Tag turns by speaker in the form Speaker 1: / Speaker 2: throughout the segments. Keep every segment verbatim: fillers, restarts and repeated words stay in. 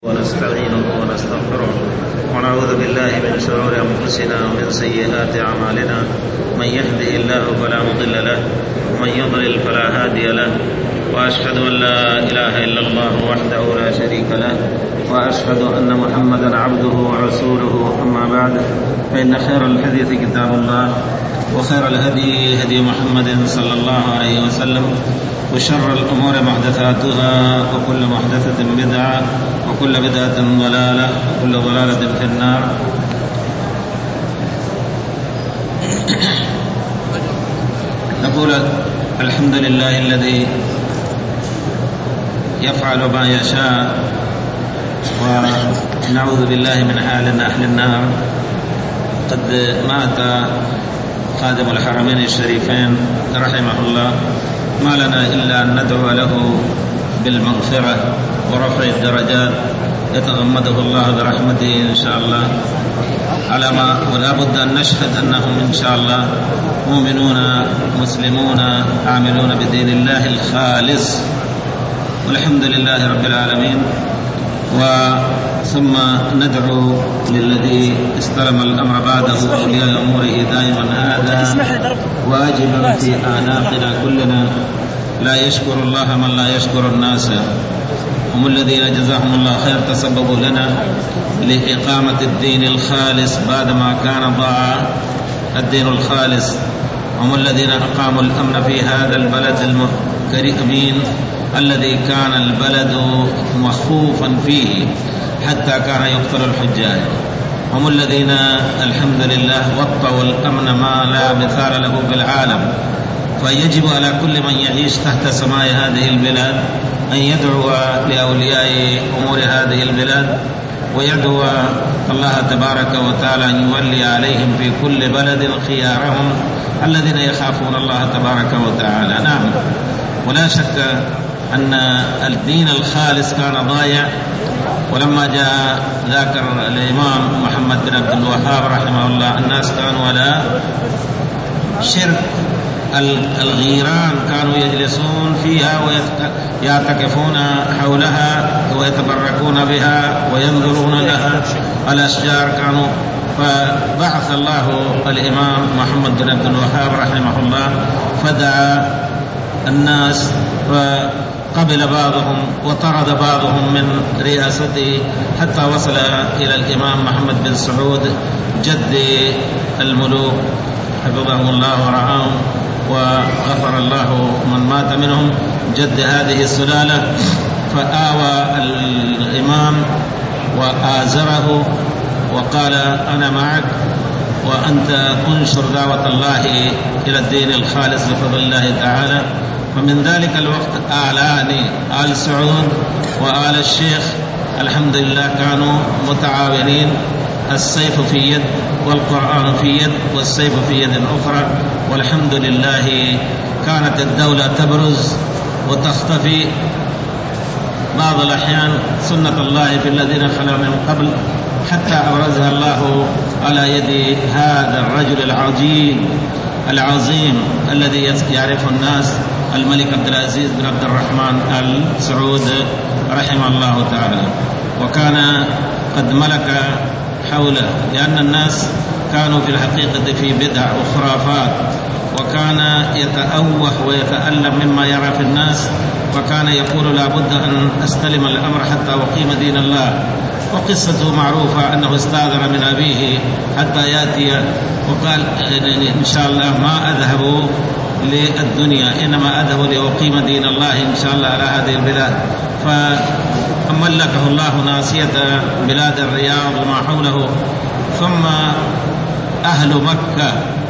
Speaker 1: ونستعينه ونستغفره ونعوذ بالله من شرور أنفسنا ومن سيئات أعمالنا، من يهده الله فلا مضل له ومن يضلل فلا هادي له، وأشهد أن لا إله إلا الله وحده لا شريك له، وأشهد أن محمدا عبده ورسوله. أما بعد، فإن خير الحديث كتاب الله، وخير الهدي هدي محمد صلى الله عليه وسلم، وشر الأمور محدثاتها، وكل محدثة بدعة، وكل بدعة ضلالة، وكل ضلالة في النار. نقول الحمد لله الذي يفعل ما يشاء، ونعوذ بالله من حال أهل النار. قد مات خادم الحرمين الشريفين رحمه الله، ما لنا إلا أن ندعو له بالمغفرة ورفع الدرجات، يتغمده الله برحمته إن شاء الله، على ما ولا بد أن نشهد أنهم إن شاء الله مؤمنون مسلمون عاملون بدين الله الخالص، والحمد لله رب العالمين. وثم ندعو للذي استلم الأمر بعده أولياء أموره دائما هذا واجبا في أعناقنا كلنا، لا يشكر الله من لا يشكر الناس. هم الذين جزاهم الله خير تسببوا لنا لإقامة الدين الخالص بعدما كان ضاع الدين الخالص. هم الذين أقاموا الأمن في هذا البلد الكريم الذي كان البلد مخوفا فيه حتى كان يقتل الحجاج. هم الذين الحمد لله وطوا الأمن ما لا مثال له في العالم. فيجب على كل من يعيش تحت سماء هذه البلاد أن يدعو لأولياء أمور هذه البلاد، ويدعو الله تبارك وتعالى أن يولي عليهم في كل بلد خيارهم الذين يخافون الله تبارك وتعالى. نعم، ولا شك أن الدين الخالص كان ضايع، ولما جاء ذاكر الإمام محمد بن عبد الوهاب رحمه الله الناس كانوا على شرك. الغيران كانوا يجلسون فيها ويعتكفون حولها ويتبركون بها وينظرون لها. الأشجار كانوا، فبعث الله الإمام محمد بن عبد الوهاب رحمه الله فدعا الناس، فقبل بعضهم وطرد بعضهم من رئاسته حتى وصل إلى الإمام محمد بن سعود جد الملوك حفظهم الله ورعاهم، وغفر الله من مات منهم، جد هذه السلالة. فآوى الإمام وآزره وقال أنا معك، وأنت انشر دعوة الله إلى الدين الخالص بفضل الله تعالى. فمن ذلك الوقت آلاني آل سعود وآل الشيخ الحمد لله كانوا متعاونين، السيف في يد والقرآن في يد والسيف في يد أخرى، والحمد لله كانت الدولة تبرز وتختفي بعض الأحيان سنة الله في الذين خلوا من قبل، حتى أبرزها الله على يد هذا الرجل العظيم العظيم الذي يعرف الناس، الملك عبد العزيز بن عبد الرحمن آل سعود رحمه الله تعالى. وكان قد ملك حوله، لأن الناس كانوا في الحقيقة في بدع وخرافات، وكان يتأوه ويتألم مما يرى في الناس، وكان يقول لا بد أن أستلم الأمر حتى أقيم دين الله. وقصته معروفة أنه استأذن من أبيه حتى يأتي وقال إن شاء الله ما أذهب للدنيا، إنما أذهب لأقيم دين الله إن شاء الله على هذه البلاد. فملكه الله ناصية بلاد الرياض وما حوله. ثم أهل مكة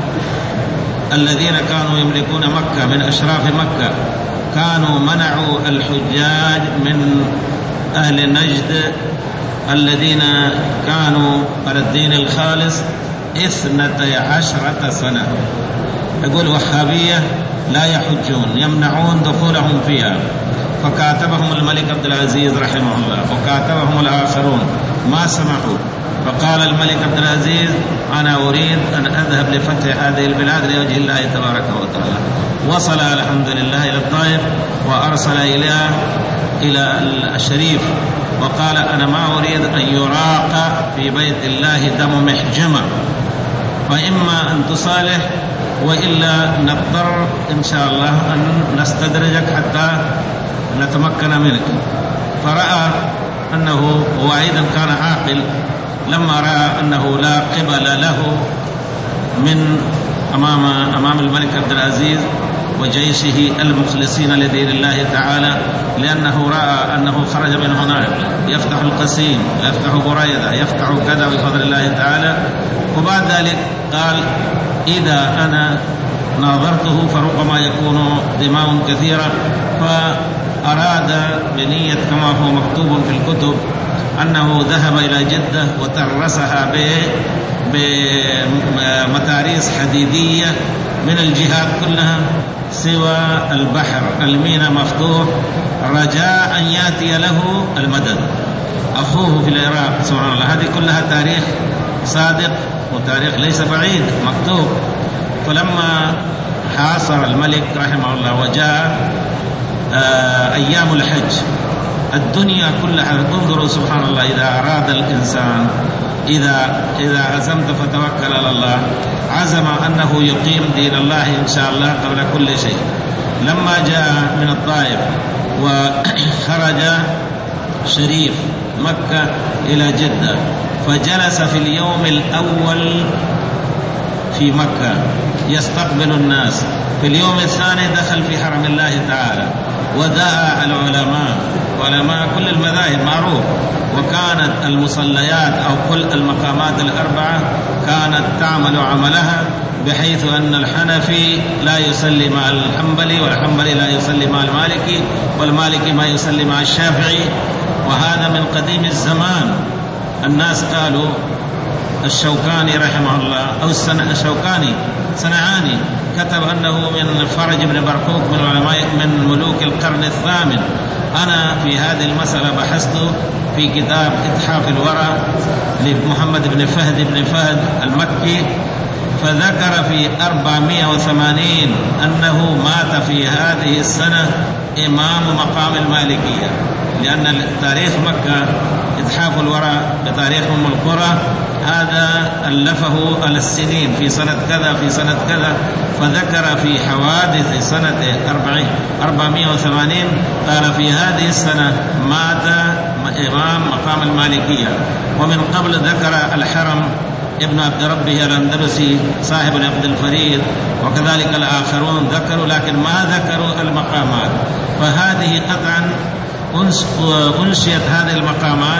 Speaker 1: الذين كانوا يملكون مكة من أشراف مكة كانوا منعوا الحجاج من أهل نجد الذين كانوا على الدين الخالص اثنتي عشرة سنة. يقول وهابية لا يحجون، يمنعون دخولهم فيها. فكاتبهم الملك عبد العزيز رحمه الله وكاتبهم الآخرون ما سمحوا. فقال الملك عبد العزيز أنا أريد أن أذهب لفتح هذه البلاد لوجه الله تبارك وتعالى. وصل الحمد لله إلى الطائف وأرسل إلى إلى الشريف وقال أنا ما أريد أن يراق في بيت الله دم محجمة، فإما أن تصالح وإلا نضطر إن شاء الله أن نستدرجك حتى نتمكن منك. فرأى أنه هو أيضا كان عاقل، لما رأى أنه لا قبل له من أمام أمام الملك عبد العزيز وجيشه المخلصين لدين الله تعالى، لأنه رأى أنه خرج من هناك يفتح القسيم، يفتح بريدة، يفتح كذا بفضل الله تعالى. وبعد ذلك قال إذا أنا ناظرته فربما يكون دماء كثيرة، فأراد بنية كما هو مكتوب في الكتب أنه ذهب إلى جدة وترسها بمتاريس حديدية من الجهات كلها سوى البحر، الميناء مفتوح رجاء أن يأتي له المدد أخوه في العراق. سبحان الله، هذه كلها تاريخ صادق وتاريخ ليس بعيد مكتوب. فلما حاصر الملك رحمه الله وجاء آه أيام الحج الدنيا كلها، انظروا سبحان الله، إذا أراد الإنسان، إذا إذا عزمت فتوكل على الله، عزم أنه يقيم دين الله إن شاء الله قبل كل شيء. لما جاء من الطائف وخرج شريف مكة إلى جدة، فجلس في اليوم الأول في مكة يستقبل الناس، في اليوم الثاني دخل في حرم الله تعالى ودعا العلماء، علماء كل المذاهب معروف، وكانت المصليات أو كل المقامات الأربعة كانت تعمل عملها، بحيث أن الحنفي لا يصلي مع الحنبلي، والحنبلي لا يصلي مع المالكي، والمالكي ما يصلي مع الشافعي. وهذا من قديم الزمان. الناس قالوا الشوكاني رحمه الله أو الشوكاني صنعاني كتب أنه من فرج بن برقوق من علماء من ملوك القرن الثامن. أنا في هذه المسألة بحثت في كتاب إتحاف الورى لمحمد بن فهد بن فهد المكي، فذكر في أربعمائة وثمانين أنه مات في هذه السنة إمام مقام المالكية، لأن تاريخ مكة إتحاف الورى بتاريخ أم القرى هذا ألفه على السنين في سنة كذا في سنة كذا، فذكر في حوادث سنة أربعمائة وثمانين قال في هذه السنة مات إمام مقام المالكية. ومن قبل ذكر الحرم ابن عبد ربه الأندلسي صاحب عبد الفريد، وكذلك الآخرون ذكروا، لكن ما ذكروا المقامات. فهذه قطعا أنشئت هذه المقامات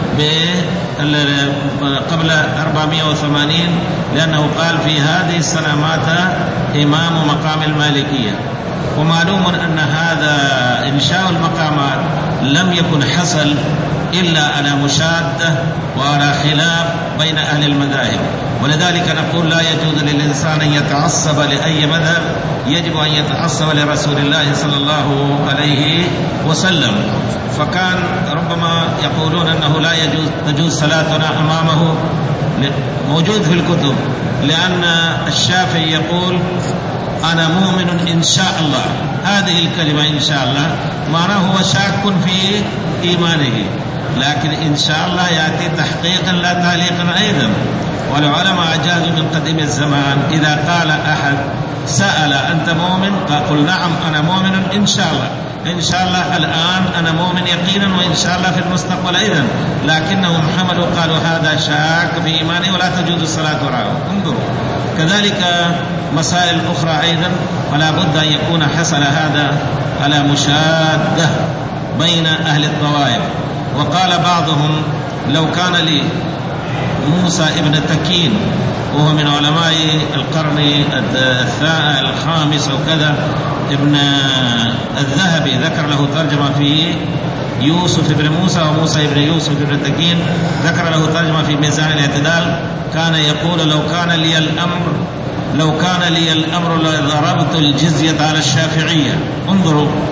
Speaker 1: قبل أربعمائة وثمانين، لأنه قال في هذه السنة مات إمام مقام المالكية. ومعلوم أن هذا إنشاء المقامات لم يكن حصل إلا على مشادة وعلى خلاف بين أهل المذاهب، ولذلك نقول لا يجوز للإنسان أن يتعصب لأي مذهب، يجب أن يتعصب لرسول الله صلى الله عليه وسلم. فكان ربما يقولون أنه لا يجوز تجوز صلاتنا أمامه، موجود في الكتب، لأن الشافعي يقول أنا مؤمن إن شاء الله، هذه الكلمة إن شاء الله معناه هو شاك في إيمانه، لكن إن شاء الله يأتي تحقيقا لا تعليقا أيضا. والعلماء أجازوا من قديم الزمان إذا قال أحد سأل أنت مؤمن؟ قل نعم أنا مؤمن إن شاء الله، إن شاء الله الآن أنا مؤمن يقينا، وإن شاء الله في المستقبل أيضا، لكنهم حملوا قالوا هذا شاك في إيمانه ولا تجوز الصلاة وراءه. انظروا كذلك مسائل أخرى أيضا، ولا بد أن يكون حصل هذا على مشادة بين أهل الطوائف. وقال بعضهم لو كان لي موسى ابن تكين وهو من علماء القرن الخامس أو كذا، ابن الذهبي ذكر له ترجمة في يوسف ابن موسى وموسى ابن يوسف ابن تكين، ذكر له ترجمة في ميزان الاعتدال، كان يقول لو كان لي الأمر لو كان لي الأمر لضربت الجزية على الشافعية. انظروا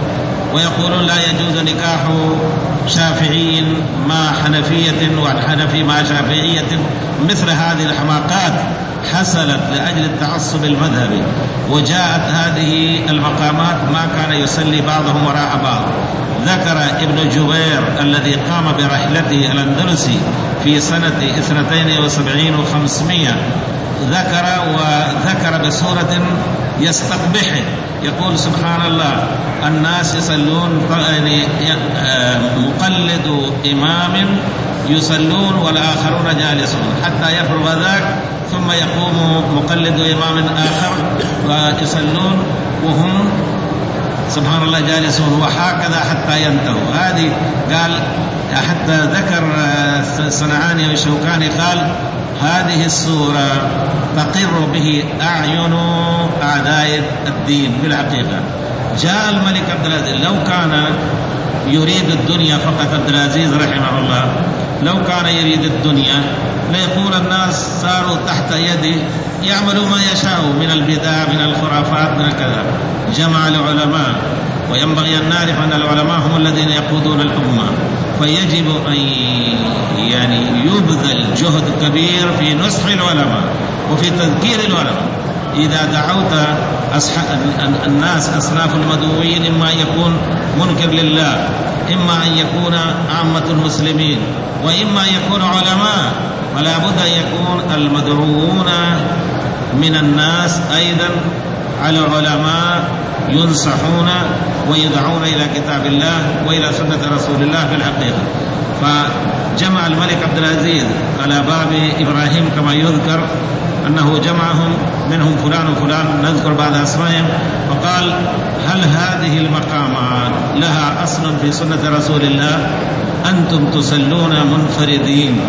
Speaker 1: ويقولون لا يجوز نكاح شافعي مع حنفية والحنفي مع شافعية. مثل هذه الحماقات حصلت لأجل التعصب المذهبي، وجاءت هذه المقامات ما كان يصلي بعضهم وراء بعض. ذكر ابن جبير الذي قام برحلته الأندلسي في سنة اثنتين وسبعين وخمسمائة، ذكر وذكر بصورة يستقبحه، يقول سبحان الله الناس يصلون يعني مقلد إمام يصلون والآخرون جالسون حتى يفرغ ذاك ثم يقوم مقلد إمام آخر ويصلون وهم سبحان الله جالسون، وهكذا حتى ينتهوا. هذه قال حتى ذكر الصنعاني والشوكاني قال هذه السورة تقر به أعين أعداء الدين بالحقيقة. جاء الملك عبد العزيز، لو كان يريد الدنيا فقط عبد العزيز رحمه الله، لو كان يريد الدنيا ليقول الناس صاروا تحت يدي يعملوا ما يشاءوا من البدع من الخرافات من كذا. جمع العلماء، وينبغي أن نعرف أن العلماء هم الذين يقودون الأمة، فيجب أن يعني يبذل جهد كبير في نصح العلماء وفي تذكير العلماء. إذا دعوت الناس أصناف المدعوين إما أن يكون منكر لله، إما أن يكون عامة المسلمين، وإما أن يكون علماء، فلا بد أن يكون المدعوون من الناس أيضا على العلماء ينصحون ويدعون إلى كتاب الله وإلى سنة رسول الله في الحقيقة. فجمع الملك عبد العزيز على باب إبراهيم كما يذكر أنه جمعهم منهم فلان وفلان، نذكر بعض أسمائهم، وقال هل هذه المقامات لها أصل في سنة رسول الله؟ أنتم تصلون منفردين.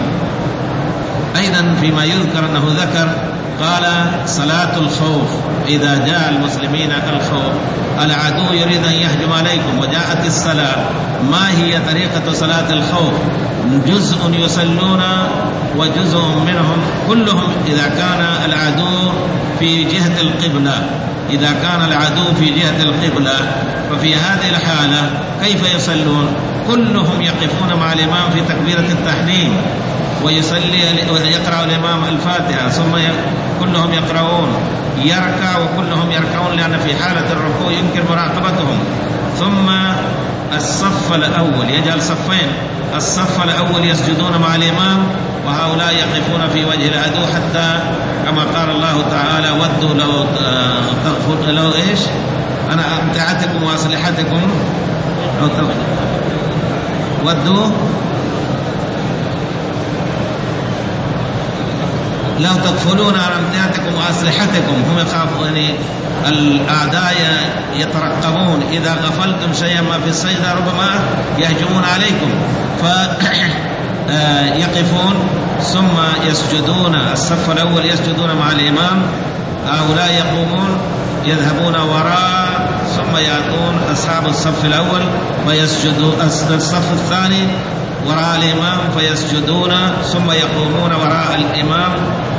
Speaker 1: أيضا فيما يذكر أنه ذكر قال صلاة الخوف، إذا جاء المسلمين الخوف العدو يريد أن يهجم عليكم وجاءت الصلاة، ما هي طريقة صلاة الخوف؟ جزء يصلون وجزء منهم كلهم إذا كان العدو في جهة القبلة، إذا كان العدو في جهة القبلة ففي هذه الحالة كيف يصلون؟ كلهم يقفون مع الإمام في تكبيرة التحريم ويصلي ويقرأ الإمام الفاتحة، ثم كلهم يقرؤون، يركع وكلهم يركعون، لأن في حالة الركوع يمكن مراقبتهم. ثم الصف الأول يجعل صفين، الصف الأول يسجدون مع الإمام وهؤلاء يقفون في وجه العدو، حتى كما قال الله تعالى ودوا لو تغفر لو إيش أنا أمتعتكم وأصلحتكم ودوا لو تغفلون عن أمتعتكم وأسلحتكم. هم يخافون يعني الأعداء يترقبون، إذا غفلتم شيئا ما في السجدة ربما يهجمون عليكم، فيقفون ثم يسجدون. الصف الأول يسجدون مع الإمام، هؤلاء يقومون يذهبون وراء، ثم يأتون أصحاب الصف الأول فيسجدون، الصف الثاني وراء الإمام فيسجدون، ثم يقومون وراء الإمام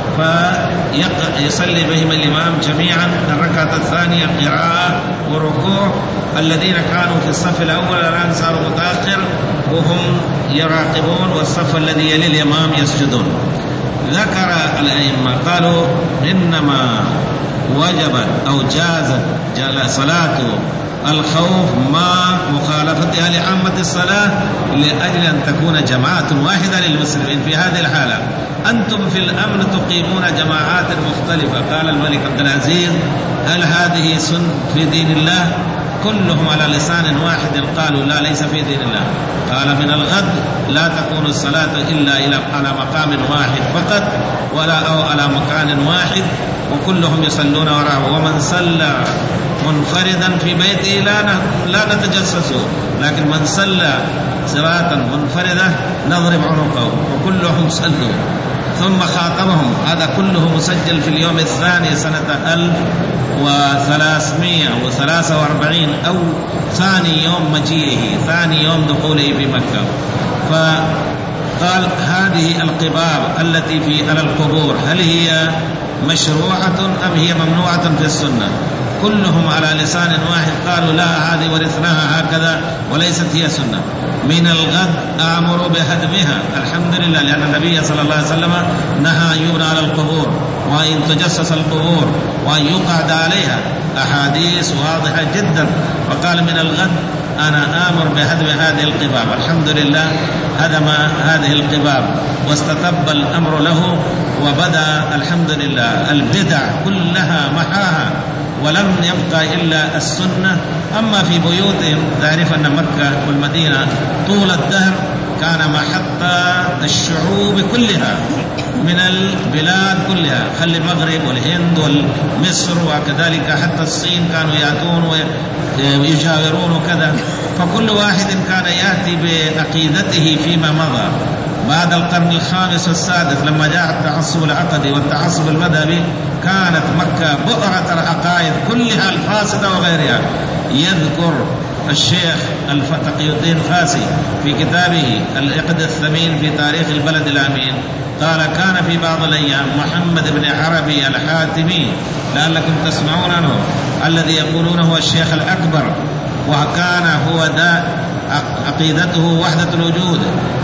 Speaker 1: فيصلي بهم الإمام جميعا الركعة الثانية قراءة وركوع. الذين كانوا في الصف الأول الآن صاروا متأخر وهم يراقبون، والصف الذي يلي الإمام يسجدون. ذكر الأئمة قالوا إنما وجبت أو جازت صلاة الخوف مع مخالفتها لعامة الصلاة لأجل أن تكون جماعة واحدة للمسلمين. في هذه الحالة أنتم في الأمن تقيمون جماعات مختلفة. قال الملك عبد العزيز هل هذه سنة في دين الله؟ كلهم على لسان واحد قالوا لا، ليس في دين الله. قال من الغد لا تكون الصلاة إلا إلى على مقام واحد فقط، ولا أو على مكان واحد، وكلهم يصلون وراءه. ومن صلى منفردا في بيته لا لا نتجسسه، لكن من صلى صلاة منفردة نضرب عنقه، وكلهم صلوا. ثم خاطبهم، هذا كله مسجل في اليوم الثاني سنة ألف وثلاثمائة وثلاثة وأربعين أو ثاني يوم مجيئه، ثاني يوم دخوله في مكة. فقال هذه القباب التي في على القبور هل هي مشروعة أم هي ممنوعة في السنة؟ كلهم على لسان واحد قالوا لا هذه ورثناها هكذا وليست هي سنة. من الغد آمر بهدمها الحمد لله، لأن النبي صلى الله عليه وسلم نهى أن يبنى على القبور وأن تجسس القبور وأن يقعد عليها، أحاديث واضحة جدا. فقال من الغد أنا آمر بهدم هذه القباب. الحمد لله هدم هذه القباب واستتب الأمر له، وبدأ الحمد لله البدع كلها محاها ولم يبقى إلا السنة. أما في بيوتهم تعرف أن مكة والمدينة طول الدهر كان محط الشعوب كلها من البلاد كلها، خلي المغرب والهند ومصر وكذلك حتى الصين كانوا يأتون ويجاورون وكذا. فكل واحد كان يأتي بعقيدته فيما مضى. بعد القرن الخامس والسادس لما جاء التعصب العقدي والتعصب المذهبي كانت مكة بؤرة العقائد كلها الفاسدة وغيرها. يذكر الشيخ تقي الدين فاسي في كتابه العقد الثمين في تاريخ البلد الأمين قال كان في بعض الأيام محمد بن عربي الحاتمي لعلكم تسمعون عنه الذي يقولون هو الشيخ الأكبر، وكان هو دا عقيدته وحدة الوجود،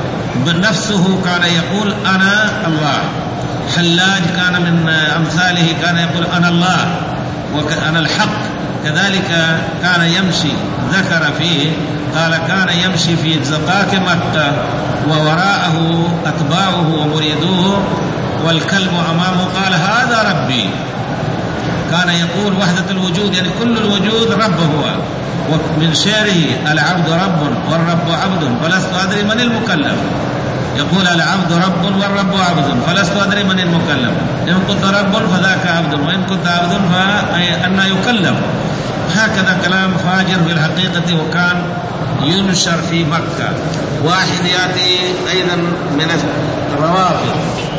Speaker 1: بنفسه كان يقول أنا الله. حلاج كان من أمثاله كان يقول أنا الله وأنا الحق. كذلك كان يمشي، ذكر فيه قال كان يمشي في زقاق مكة ووراءه أتباعه ومريدوه والكلب أمامه قال هذا ربي. كان يقول وحدة الوجود يعني كل الوجود رب هو. ومن شعره العبد رب والرب عبد فلست أدري من المكلم. يقول العبد رب والرب عبد فلست أدري من المكلم. إن كنت رب فذاك عبد وإن كنت عبد فأنا يكلم. هكذا كلام فاجر في الحقيقة، وكان ينشر في مكة. واحد يأتي أيضا من الروافض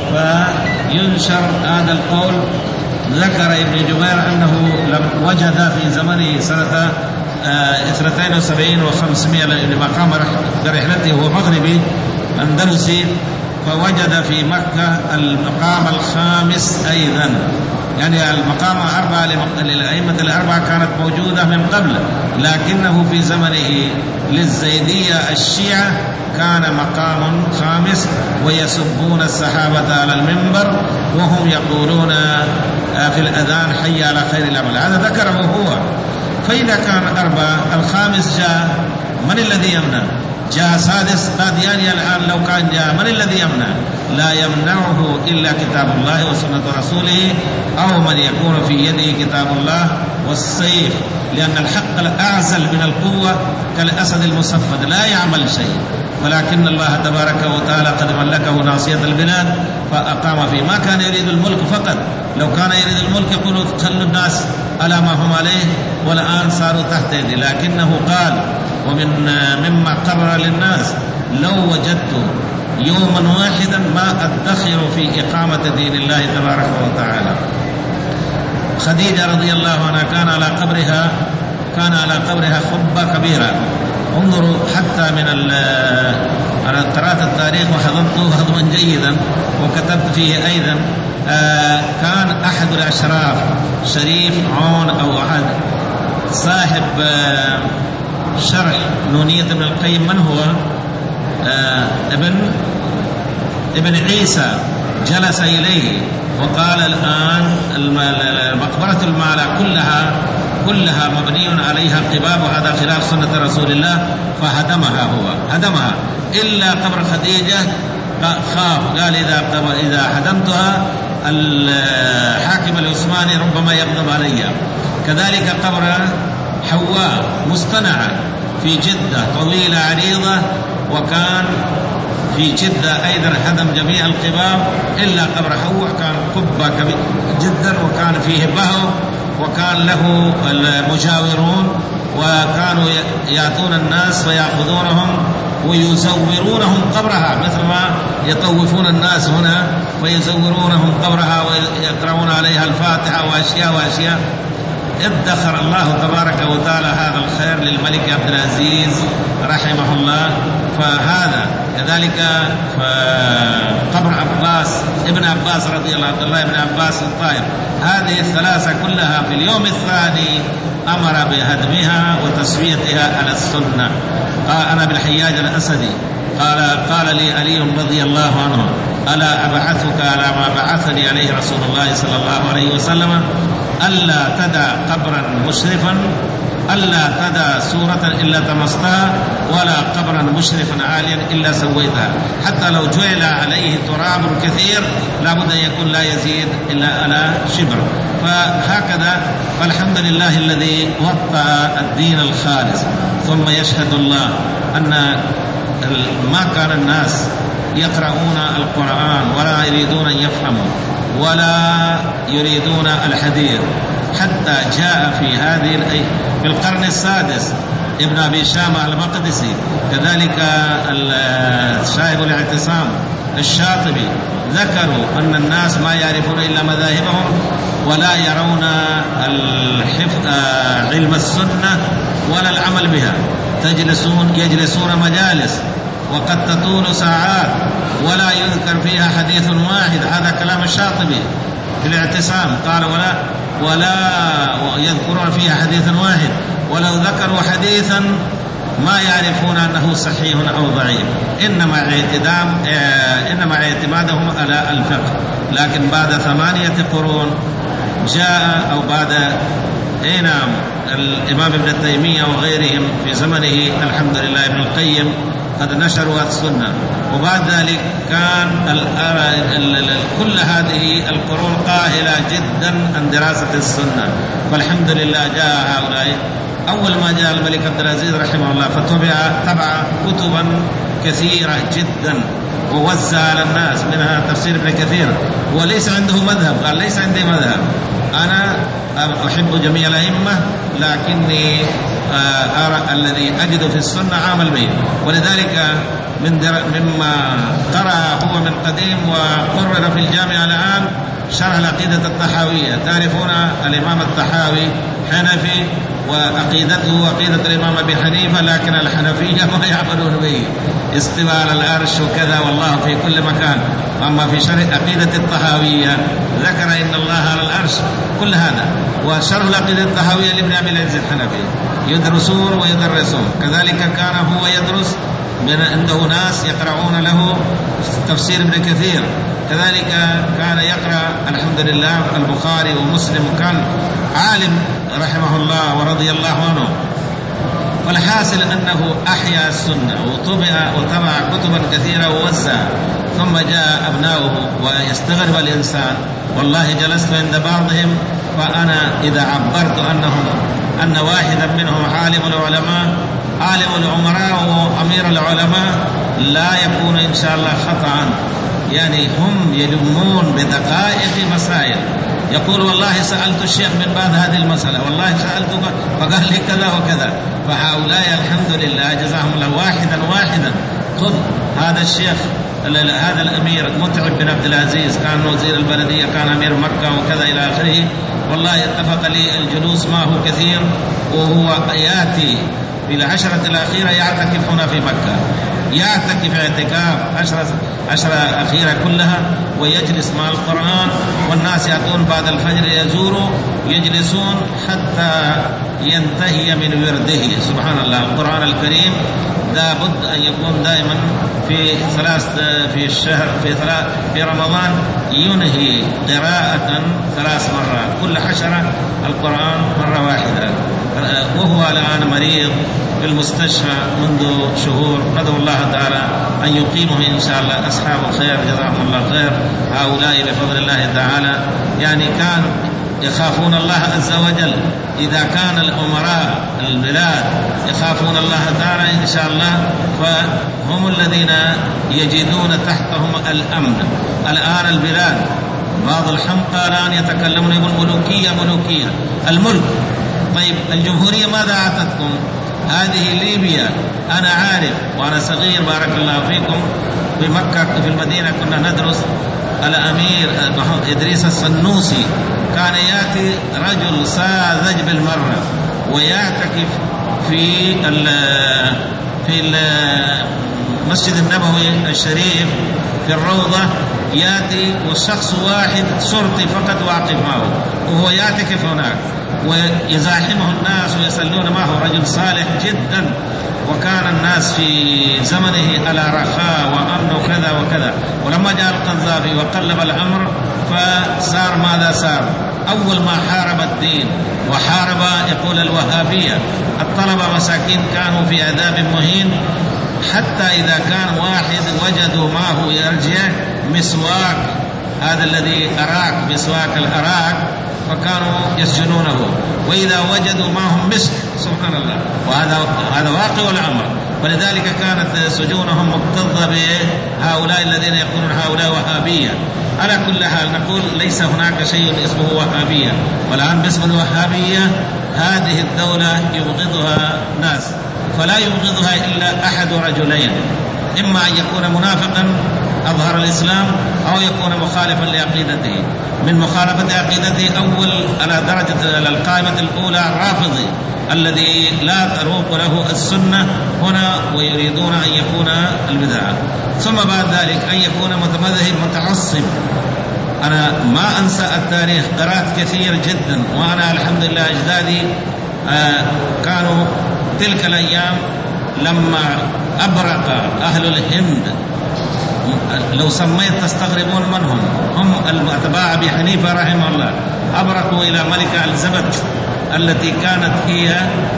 Speaker 1: فينشر هذا القول. ذكر ابن جبير أنه لم وجد في زمنه سنة اثنتين وسبعين وخمسمائة لمقام برحلته هو مغربي أندلسي، فوجد في مكة المقام الخامس أيضا، يعني المقام أربعة للأئمة الأربعة كانت موجودة من قبل، لكنه في زمنه للزيدية الشيعة كان مقام خامس ويسبون الصحابة على المنبر وهم يقولون في الأذان حي على خير العمل. هذا ذكره هو. فإذا كان أربعة الخامس جاء من الذي يمنع؟ جاء سادس قادياني الآن لو كان جاء من الذي يمنع؟ لا يمنعه إلا كتاب الله وسنة رسوله أو من يكون في يده كتاب الله والسيف، لأن الحق الأعزل من القوة كالأسد المصفد لا يعمل شيء، ولكن الله تبارك وتعالى قد ملكه ناصية البلاد فأقام فيه. ما كان يريد الملك فقط، لو كان يريد الملك يقولوا خلوا الناس على ما هم عليه والآن صاروا تحت يدي، لكنه قال ومن مما قرر للناس لو وجدت يوما واحدا ما أدخر في إقامة دين الله تبارك وتعالى. خديجة رضي الله عنها كان على قبرها كان على قبرها خبة كبيرة. انظروا حتى من أنا قرأت التاريخ وحضرته هضما جيدا وكتبت فيه أيضا. آه كان أحد الأشراف شريف عون أو أحد صاحب آه شرح نونية ابن القيم من هو؟ آه ابن ابن عيسى جلس إليه وقال الآن مقبرة المعلى كلها كلها مبني عليها قباب وهذا خلاف سنة رسول الله، فهدمها هو هدمها إلا قبر خديجة خاف، قال إذا إذا هدمتها الحاكم العثماني ربما يغضب علي. كذلك قبر حواء مصطنعة في جدة طويلة عريضة، وكان في جدة أيضا هدم جميع القباب إلا قبر حواء كان قبة كبير جدا وكان فيه بهو وكان له المجاورون وكانوا يأتون الناس ويأخذونهم ويزورونهم قبرها مثل ما يطوفون الناس هنا ويزورونهم قبرها ويقرؤون عليها الفاتحة وأشياء وأشياء. ادخر الله تبارك وتعالى هذا الخير للملك عبد العزيز رحمه الله. فهذا كذلك قبر عباس ابن عباس رضي الله عنه ابن عباس الطاهر، هذه الثلاثة كلها في اليوم الثاني أمر بهدمها وتسويتها على السنة. قال أنا بالحياج الأسدي قال قال لي علي رضي الله عنه ألا أبعثك على ما بعثني عليه رسول الله صلى الله عليه وسلم ألا تدع قبرا مشرفا ألا تدع سورة إلا طمستها ولا قبرا مشرفا عاليا إلا سويتها، حتى لو جعل عليه تراب كثير لابد أن يكون لا يزيد إلا على شبر. فهكذا فالحمد لله الذي وطأ الدين الخالص. ثم يشهد الله أن ما كان الناس يقرؤون القرآن ولا يريدون أن يفهموا ولا يريدون الحديث، حتى جاء في هذه الأي في القرن السادس ابن أبي شامة المقدسي، كذلك صاحب الاعتصام الشاطبي، ذكروا أن الناس ما يعرفون إلا مذاهبهم ولا يرون علم السنة ولا العمل بها، تجلسون يجلسون مجالس وقد تطول ساعات ولا يذكر فيها حديث واحد. هذا كلام الشاطبي في الاعتصام، قال ولا ولا يذكرون فيها حديث واحد، ولو ذكروا حديثا ما يعرفون أنه صحيح أو ضعيف، إنما اعتدام إنما اعتمادهم على الفقه. لكن بعد ثمانية قرون جاء أو بعد أي نعم الإمام ابن تيمية وغيرهم في زمنه الحمد لله ابن القيم قد نشروا السنة، وبعد ذلك كان كل هذه القرون قاهلة جدا عن دراسة السنة. فالحمد لله جاء هؤلاء. أول ما جاء الملك عبد العزيز رحمه الله فتبع طبع كتبا كثيرة جدا ووزع على الناس، منها تفسير ابن كثير، وليس عنده مذهب، قال ليس عندي مذهب، أنا أحب جميع الأئمة لكني أرى الذي أجد في السنة عامل به. ولذلك من مما قرأ هو من قديم وقرر في الجامعة الآن شرح العقيدة الطحاوية. تعرفون الإمام الطحاوي حنفي وعقيدته عقيدة الإمام أبي حنيفة، لكن الحنفية ما يعملون به، استوى على العرش وكذا والله في كل مكان. أما في شرح عقيدة الطحاوية ذكر إن الله على العرش، كل هذا. وشرح العقيدة الطحاوية لابن أبي العز الحنفي يدرسون ويدرسون، كذلك كان هو يدرس من عنده ناس يقرؤون له تفسير ابن كثير، كذلك كان يقرأ الحمد لله البخاري ومسلم، كان عالم رحمه الله ورضي الله عنه. والحاصل أنه أحيا السنة وطبع وطبع كتبا كثيرة ووزع. ثم جاء أبناؤه ويستغرب الإنسان، والله جلست عند بعضهم فأنا إذا عبرت أنهم أن واحدا منهم عالم العلماء عالم العمراء وأمير العلماء لا يكون إن شاء الله خطأ، يعني هم يلمون بدقائق مسائل. يقول والله سألت الشيخ من بعد هذه المسألة، والله سألتك فقال لي كذا وكذا. فهؤلاء الحمد لله جزاهم الله واحدا واحدا. خذ هذا الشيخ هذا الأمير متعب بن عبد العزيز، كان وزير البلدية، كان أمير مكة وكذا إلى آخره. والله اتفق لي الجلوس معه كثير، وهو يأتي في العشرة الأخيرة يعتكف هنا في مكة، يعتكف اعتكاف عشرة عشرة أخيرة كلها، ويجلس مع القرآن، والناس يأتون بعد الفجر يزوروا يجلسون حتى ينتهي من ورده. سبحان الله، القرآن الكريم لابد أن يكون دائما في ثلاث في الشهر في ثلاث في رمضان ينهي قراءة ثلاث مرات، كل حشرة القرآن مرة واحدة. وهو الآن مريض في المستشفى منذ شهور، ندعو الله تعالى أن يقيمه إن شاء الله أصحاب الخير جزاهم الله خير. هؤلاء بفضل الله تعالى يعني كان يخافون الله عز وجل. إذا كان الأمراء البلاد يخافون الله تعالى إن شاء الله، فهم الذين يجدون تحتهم الأمن. الآن البلاد بعض الحمقى الآن يتكلمون يقول ملوكية ملوكية الملك. طيب الجمهورية ماذا أعطتكم؟ هذه ليبيا، أنا عارف وأنا صغير بارك الله فيكم، في مكة في المدينة كنا ندرس، الأمير إدريس السنوسي كان يأتي رجل ساذج بالمرة ويعتكف في في المسجد النبوي الشريف في الروضة، يأتي والشخص واحد شرطي فقط واقف معه وهو يعتكف هناك، ويزاحمه الناس ويصلون معه، رجل صالح جدا، وكان الناس في زمنه على رخاء وأمن وكذا وكذا. ولما جاء القذافي وقلب الأمر فصار ماذا صار؟ أول ما حارب الدين وحارب يقول الوهابية، الطلبة مساكين كانوا في عذاب مهين، حتى إذا كان واحد وجدوا معه يرجع مسواك، هذا الذي أراك مسواك الأراك، فكانوا يسجنونه، وإذا وجدوا معهم مسك سبحان الله، وهذا هذا واقع الأمر. ولذلك كانت سجونهم مكتظة بهؤلاء الذين يقولون هؤلاء وهابية. على كل حال نقول ليس هناك شيء اسمه وهابية، والآن باسم الوهابية هذه الدولة يبغضها ناس، فلا يبغضها إلا أحد رجلين، إما أن يكون منافقا أظهر الإسلام أو يكون مخالفا لعقيدته. من مخالفة عقيدته أول على درجة القائمة الأولى الرافضي الذي لا تروق له السنة هنا ويريدون أن يكون البدعة، ثم بعد ذلك أن يكون متمذهب متعصب. أنا ما أنسى التاريخ، قرأت كثير جدا، وأنا الحمد لله أجدادي آه كانوا تلك الأيام لما أبرق أهل الهند، لو سميت تستغربون من هم، هم الأتباع أبي حنيفة رحمه الله، أبرقوا إلى ملكة اليزابيث التي كانت هي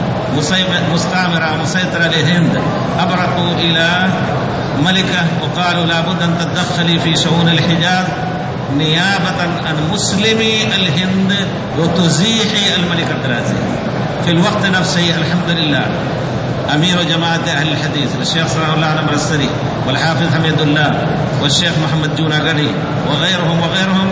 Speaker 1: مستعمرة مسيطرة للهند، أبرقوا إلى ملكة وقالوا لابد أن تتدخلي في شؤون الحجاز نيابة عن مسلمي الهند وتزيحي الملكة الثلاثين. في الوقت نفسه الحمد لله أمير جماعة أهل الحديث الشيخ صلى الله عليه وسلم والحافظ حميد الله والشيخ محمد جوناغري وغيرهم وغيرهم،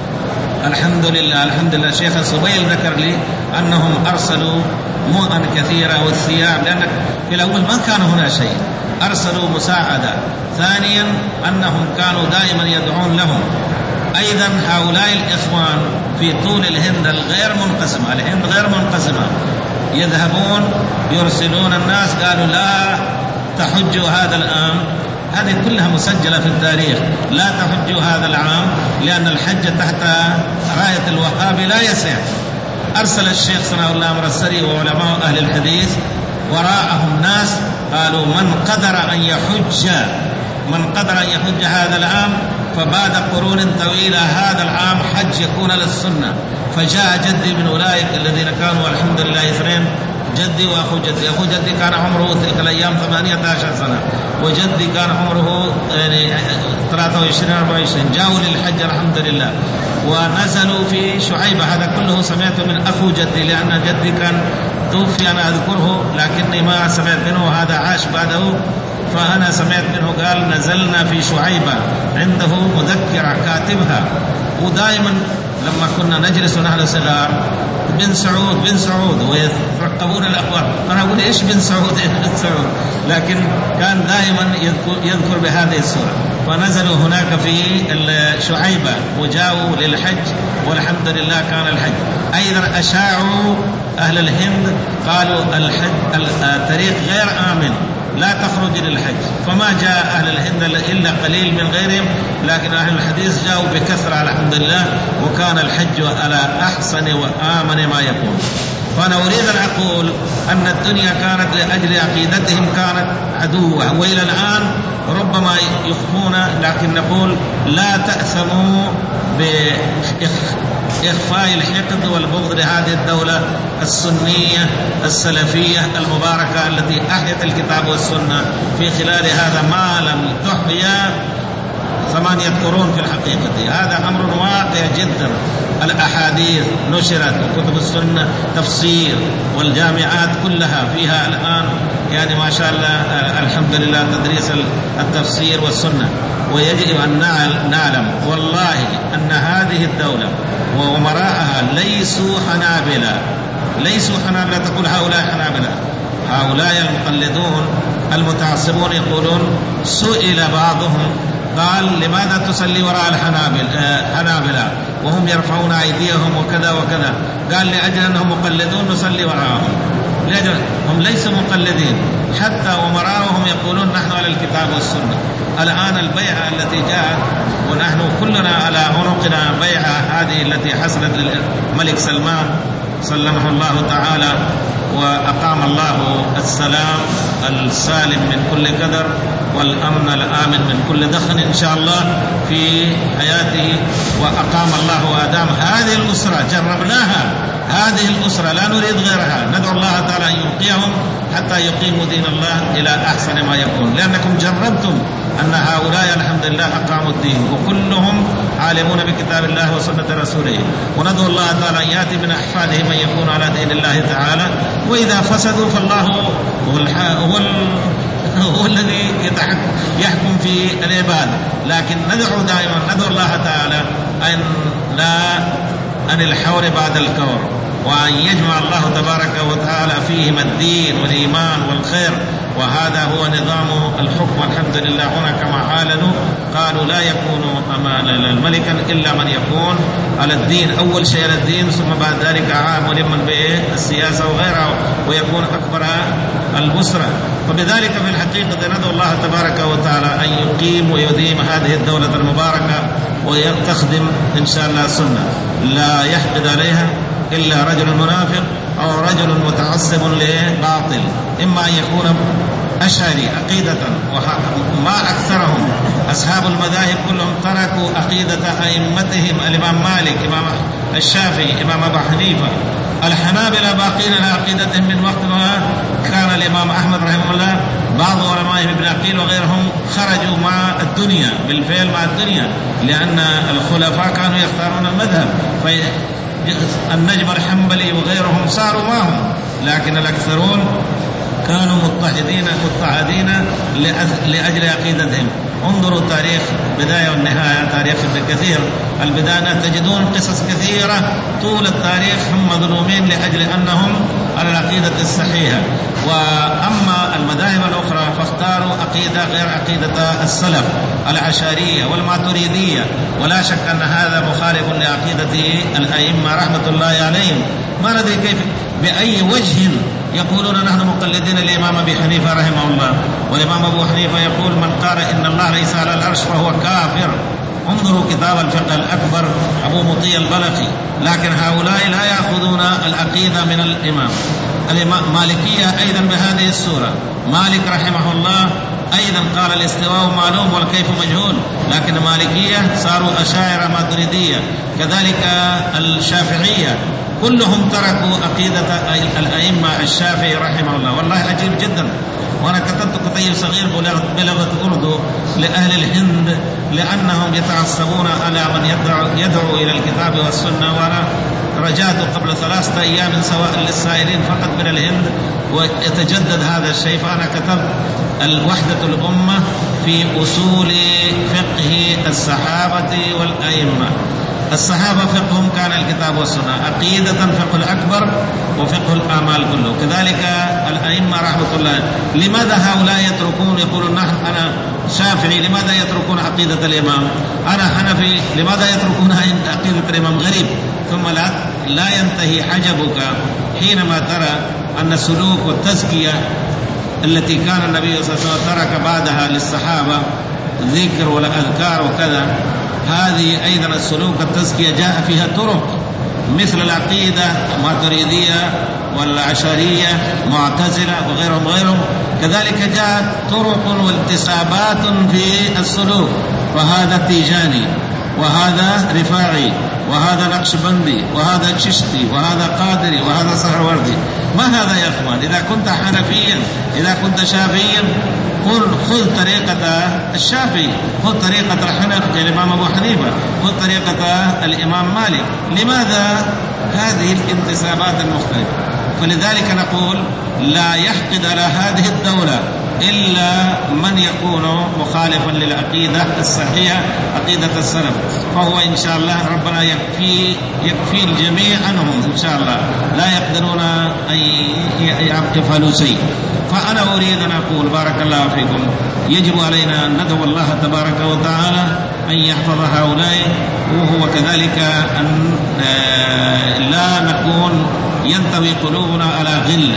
Speaker 1: الحمد لله الحمد لله. الشيخ السبيل ذكر لي أنهم أرسلوا مؤن كثيرة والثياب، لأن في الأول ما كان هنا شيء، أرسلوا مساعدة. ثانيا أنهم كانوا دائما يدعون لهم. أيضا هؤلاء الإخوان في طول الهند الغير منقسمة، الهند غير منقسمة، يذهبون يرسلون الناس، قالوا لا تحجوا هذا العام، هذه كلها مسجلة في التاريخ، لا تحجوا هذا العام لأن الحج تحت راية الوهابي لا يسع. أرسل الشيخ صنع الله مرسري وعلماء أهل الحديث وراءهم ناس قالوا من قدر أن يحج من قدر أن يحج هذا العام، فبعد قرون طويلة هذا العام حج يكون للسنة. فجاء جدي من أولئك الذين كانوا الحمد لله اثنين، جدي وأخو جدي. أخو جدي كان عمره تلك الأيام ثمانية عشر سنة، وجدي كان عمره يعني ثلاثة وعشرين أربعة وعشرين، جاءوا للحج الحمد لله ونزلوا في شعيبة. هذا كله سمعته من أخو جدي، لأن جدي كان توفي أنا أذكره لكني ما سمعت منه، هذا عاش بعده، فأنا سمعت منه قال نزلنا في شعيبة، عنده مذكرة كاتبها. ودائما لما كنا نجلس نحن صغار بن سعود بن سعود ويرقبون الأخبار، أنا أقول إيش بن سعود إيش بن سعود، لكن كان دائما يذكر, يذكر بهذه السورة. فنزلوا هناك في شعيبة وجاءوا للحج والحمد لله كان الحج. أيضا أشاعوا أهل الهند قالوا الحج الطريق غير آمن، لا تخرج للحج، فما جاء أهل الهند إلا قليل من غيرهم، لكن أهل الحديث جاءوا بكثرة الحمد لله، وكان الحج على أحسن وآمن ما يكون. فأنا أريد أن أقول أن الدنيا كانت لأجل عقيدتهم كانت عدوة، وإلى الآن ربما يخفون، لكن نقول لا تأثموا بإخفاء الحقد والبغض لهذه الدولة السنية السلفية المباركة التي أحيت الكتاب والسنة في خلال هذا ما لم تحيا ثمانية قرون في الحقيقة. هذا أمر واقع جدا. الأحاديث نشرت، كتب السنة تفسير، والجامعات كلها فيها الآن يعني ما شاء الله الحمد لله تدريس التفسير والسنة. ويجب أن نعلم والله أن هذه الدولة وأمراءها ليسوا حنابلة، ليسوا حنابلة تقول هؤلاء حنابلة، هؤلاء المقلدون المتعصبون يقولون سئل بعضهم قال لماذا تصلي وراء الحنابلة وهم يرفعون أيديهم وكذا وكذا؟ قال لأجل أنهم مقلدون نصلي وراءهم، لأجل هم ليسوا مقلدين، حتى أمراءهم يقولون نحن على الكتاب والسنة. الآن البيعة التي جاءت ونحن كلنا على عنقنا بيعة هذه التي حصلت للملك سلمان سلمه الله تعالى، وأقام الله السلام السالم من كل كدر والأمن الآمن من كل دخن إن شاء الله في حياته، وأقام الله وأدام هذه الأسرة. جربناها هذه الأسرة، لا نريد غيرها. ندعو الله تعالى أن يبقيهم حتى يقيموا دين الله إلى أحسن ما يكون، لأنكم جربتم أن هؤلاء الحمد لله أقاموا الدين وكلهم عالمون بكتاب الله وسنة رسوله. وندعو الله تعالى أن يأتي من أحفاده من يكون على دين الله تعالى، وإذا فسدوا فالله هو, هو, هو الذي يحكم في العباد. لكن ندعو دائما ندعو الله تعالى أن لا أن الحور بعد الكور، وأن يجمع الله تبارك وتعالى فيهم الدين والإيمان والخير. وهذا هو نظام الحكم الحمد لله. هنا كما أعلنوا قالوا لا يكون أمانا ملكا إلا من يكون على الدين، أول شيء على الدين، ثم بعد ذلك عام ولمن بالسياسة وغيرها، ويكون أكبر الأسرة. فبذلك في الحقيقة ندعو الله تبارك وتعالى أن يقيم ويديم هذه الدولة المباركة ويستخدم إن شاء الله السنة، لا يحقد عليها إلا رجل منافق أو رجل متعصب لباطل، إما أن يكون أشعري عقيدة، وما أكثرهم أصحاب المذاهب كلهم تركوا عقيدة أئمتهم، الإمام مالك، إمام الشافعي، إمام أبو حنيفة. الحنابلة باقين على عقيدتهم من وقت ما كان الإمام أحمد رحمه الله. بعض علماء ابن عقيل وغيرهم خرجوا مع الدنيا بالفعل مع الدنيا، لأن الخلفاء كانوا يختارون المذهب، النجم الحنبلي وغيرهم صاروا معهم، لكن الأكثرون كانوا متحدين متحدين لأجل عقيدتهم. انظروا تاريخ بداية والنهاية، تاريخ ابن كثير، البداية تجدون قصص كثيرة طول التاريخ هم مظلومين لأجل أنهم على العقيدة الصحيحة. وأما المذاهب الأخرى فاختاروا عقيدة غير عقيدة السلف، الأشعرية والماتريدية، ولا شك أن هذا مخالف لعقيدة الأئمة رحمة الله عليهم. ما ندري كيف بأي وجه يقولون نحن مقلدين الإمام أبي حنيفة رحمه الله، والإمام أبو حنيفة يقول من قال إن الله ليس على العرش فهو كافر. انظروا كتاب الفقه الأكبر أبو مطيع البلخي. لكن هؤلاء لا يأخذون العقيدة من الإمام. الإمام مالكية أيضا بهذه السورة، مالك رحمه الله أيضا قال الاستواء معلوم والكيف مجهول، لكن مالكية صاروا أشاعرة ماتريدية، كذلك الشافعية، كلهم تركوا عقيدة الأئمة. الشافعي رحمه الله والله عجيب جدا، وأنا كتبت كتيب صغير بلغة أردو لأهل الهند، لأنهم يتعصبون على من يدعو, يدعو إلى الكتاب والسنة. وأنا رجعت قبل ثلاثة أيام سواء للسائلين فقط من الهند، ويتجدد هذا الشيء. فأنا كتبت الوحدة الأمة في أصول فقه الصحابة والأئمة. الصحابة فقههم كان الكتاب والسنة، عقيدة فقه الأكبر وفقه الآمال كله، كذلك الأئمة رحمة الله. لماذا هؤلاء يتركون يقولون نحن أنا شافعي، لماذا يتركون عقيدة الإمام؟ أنا حنفي، لماذا يتركون عقيدة الإمام؟ غريب. ثم لا, لا ينتهي حجبك حينما ترى أن السلوك والتزكية التي كان النبي صلى الله عليه وسلم ترك بعدها للصحابة ذكر ولا أذكار وكذا، هذه أيضا السلوك التزكية جاء فيها طرق مثل العقيدة الماتريدية والعشرية معتزلة وغيرهم غيرهم، كذلك جاءت طرق والتسابات في السلوك، فهذا تيجاني وهذا رفاعي وهذا نقشبندي وهذا تشتي وهذا قادري وهذا سهروردي. ما هذا يا أخوان؟ إذا كنت حنفيا إذا كنت شافعيا قل خذ طريقة الشافعي، خذ طريقة الحنف الإمام أبو حنيفة، خذ طريقة الإمام مالك. لماذا هذه الانتسابات المختلفة؟ فلذلك نقول لا يحقد على هذه الدولة إلا من يكون مخالفا للعقيدة الصحيحة عقيدة السلف، فهو إن شاء الله ربنا يكفي يكفي الجميع عنهم إن شاء الله، لا يقدرون أن يفعلوا شيء. فأنا أريد أن أقول بارك الله فيكم يجب علينا أن ندعو الله تبارك وتعالى أن يحفظ هؤلاء، وهو كذلك أن لا نكون ينطوي قلوبنا على غل.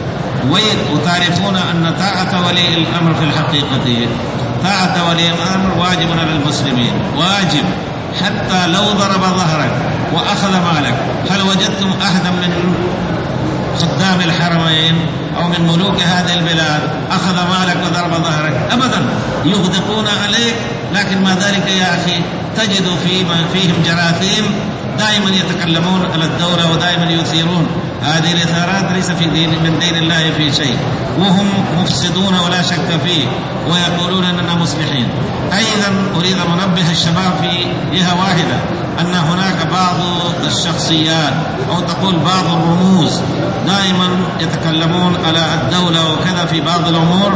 Speaker 1: وتعرفون أن طاعة ولي الأمر في الحقيقة طاعة ولي الأمر واجب على المسلمين، واجب حتى لو ضرب ظهرك وأخذ مالك. هل وجدتم أحدا من خدام الحرمين أو من ملوك هذه البلاد أخذ مالك وضرب ظهرك؟ أبدا، يغدقون عليك، لكن ما ذلك يا أخي تجد فيهم جراثيم دائما يتكلمون على الدولة ودائما يثيرون هذه الإثارات، ليس في دين من دين الله في شيء، وهم مفسدون ولا شك فيه، ويقولون أننا مصلحين. أيضا أريد أن أنبه الشباب في جهة واحدة أن هناك بعض الشخصيات أو تقول بعض الرموز دائما يتكلمون على الدولة وكذا في بعض الأمور،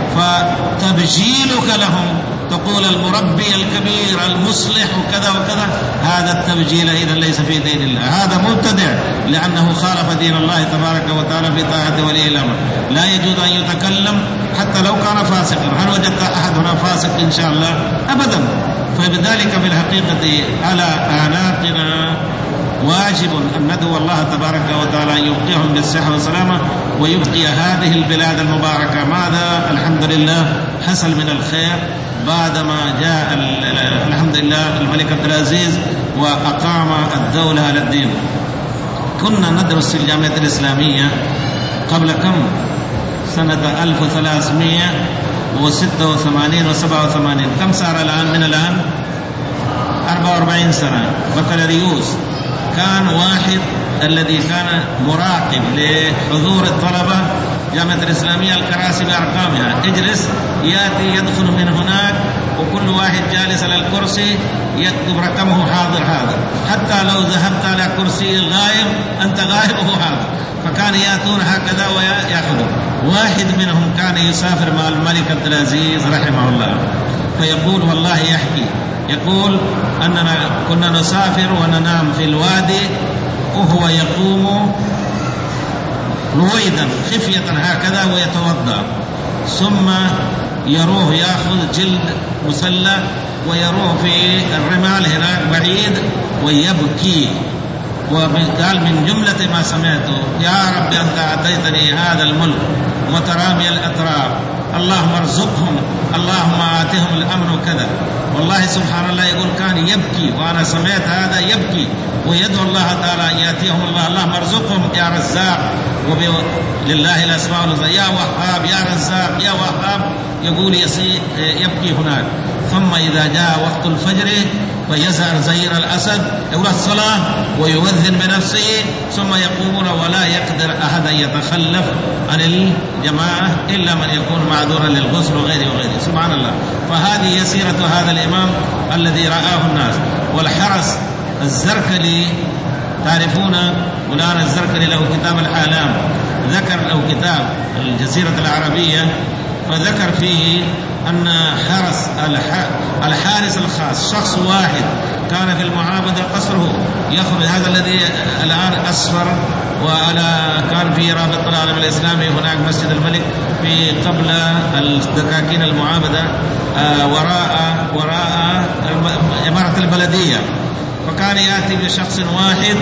Speaker 1: فتبجيلك لهم تقول المربي الكبير المصلح وكذا وكذا، هذا التبجيل إذا ليس في دين الله، هذا مبتدع لأنه خالف دين الله تبارك وتعالى في طاعة ولي الأمر. لا يجوز أن يتكلم حتى لو كان فاسقا. هل وجدت أحد هنا فاسق إن شاء الله؟ أبدا. فبذلك في الحقيقة على أعناقنا واجب أن ندعو الله تبارك وتعالى أن يبقيهم بالصحة والسلامة ويبقي هذه البلاد المباركة. ماذا الحمد لله حصل من الخير بعدما جاء الحمد لله الملك عبد العزيز وأقام الدولة على الدين. كنا ندرس في الجامعة الإسلامية قبل كم سنة ألف وثلاثمائة وستة وثمانين وسبعة وثمانين، كم صار الآن من الآن؟ أربعة وأربعين سنة. بكالوريوس كان واحد الذي كان مراقب لحضور الطلبة جامعة الإسلامية الكراسي بأرقامها، اجلس يأتي يدخل من هناك وكل واحد جالس على الكرسي يكتب رقمه حاضر حاضر، حتى لو ذهبت على كرسي الغائب أنت غائب وهو حاضر، فكان يأتون هكذا ويأخذوا. واحد منهم كان يسافر مع الملك عبد العزيز رحمه الله، فيقول والله يحكي يقول أننا كنا نسافر وننام في الوادي وهو يقوم رويدا خفية هكذا ويتوضأ، ثم يروح يأخذ جلد مسلة ويروح في الرمال هناك بعيد ويبكي، وقال من جملة ما سمعته يا رب أنت أعطيتني هذا الملك مترامي الأطراف، اللهم ارزقهم، اللهم آتهم الأمن وكذا. والله سبحان الله يقول كان يبكي، وأنا سمعت هذا يبكي ويدعو الله تعالى أن يأتيهم الله، اللهم ارزقهم يا رزاق، ولله الأسماء الحسنى يا وهاب يا رزاق يا وهاب، يقول يبكي هناك. ثم إذا جاء وقت الفجر فيزهر زير الأسد يقول الصلاة ويؤذن بنفسه، ثم يقومون ولا يقدر أحد أن يتخلف عن الجماعة إلا من يكون معذورا للغسل وغيره وغيره. سبحان الله. فهذه سيرة هذا الإمام الذي رآه الناس. والحرس الزركلي تعرفون مولانا الزركلي له كتاب الأعلام، ذكر له كتاب الجزيرة العربية، فذكر فيه أن حرس الحارس الخاص شخص واحد كان في المعابدة قصره يخرج، هذا الذي الآن أسفر، وعلى كان في رابط العالم الإسلامي هناك مسجد الملك في قبل الدكاكين المعابدة وراء وراء إمارة البلدية، فكان يأتي بشخص واحد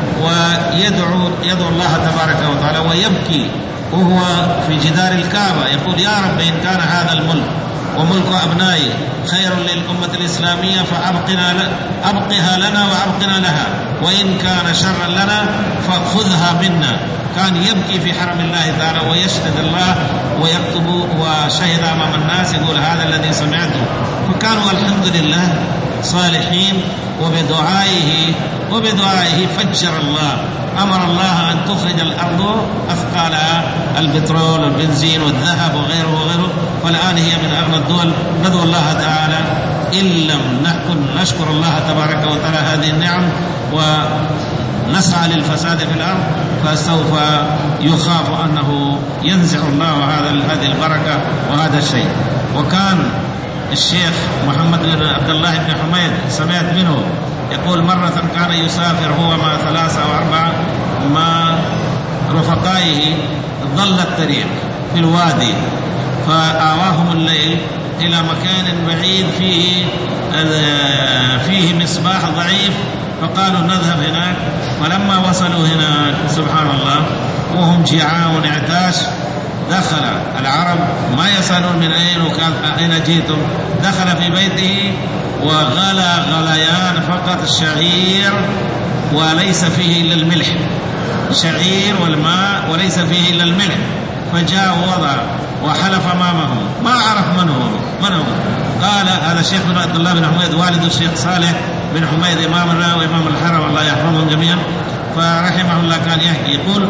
Speaker 1: ويدعو يدعو الله تبارك وتعالى ويبكي وهو في جدار الكعبة يقول يا رب إن كان هذا الملك وملك أبنائي خير للأمة الإسلامية فأبقنا أبقها لنا وأبقنا لها، وإن كان شرا لنا فخذها منا. كان يبكي في حرم الله تعالى ويشهد الله ويكتب وشهد أمام الناس يقول هذا الذي سمعته. فكانوا الحمد لله صالحين، وبدعائه وبدعائه فجر الله، أمر الله أن تخرج الأرض أثقالها البترول والبنزين والذهب وغيره وغيره، فالآن هي من أغنى الدول. ندعو الله تعالى إن لم نكن نشكر الله تبارك وتعالى هذه النعم و نسعى للفساد في الأرض فسوف يخاف أنه ينزع الله هذه البركة وهذا الشيء. وكان الشيخ محمد بن عبد الله بن حميد سمعت منه يقول مرة كان يسافر هو مع ثلاثة أو أربعة مع رفقائه، ضل الطريق في الوادي فآواهم الليل إلى مكان بعيد فيه فيه مصباح ضعيف، فقالوا نذهب هناك. فلما وصلوا هناك سبحان الله وهم جيعان ونعتاش، دخل العرب ما يسألون من أين وكان أين جئتم، دخل في بيته وغلى غليان فقط الشعير وليس فيه إلا الملح، شعير والماء وليس فيه إلا الملح. فجاء ووضع وحلف أمامهم، ما عرف من هو من هو قال هذا الشيخ بن عبد الله بن حميد والد الشيخ صالح بن حميد إمامنا وإمام الحرم الله يحفظهم جميعا، فرحمه الله كان يحكي يقول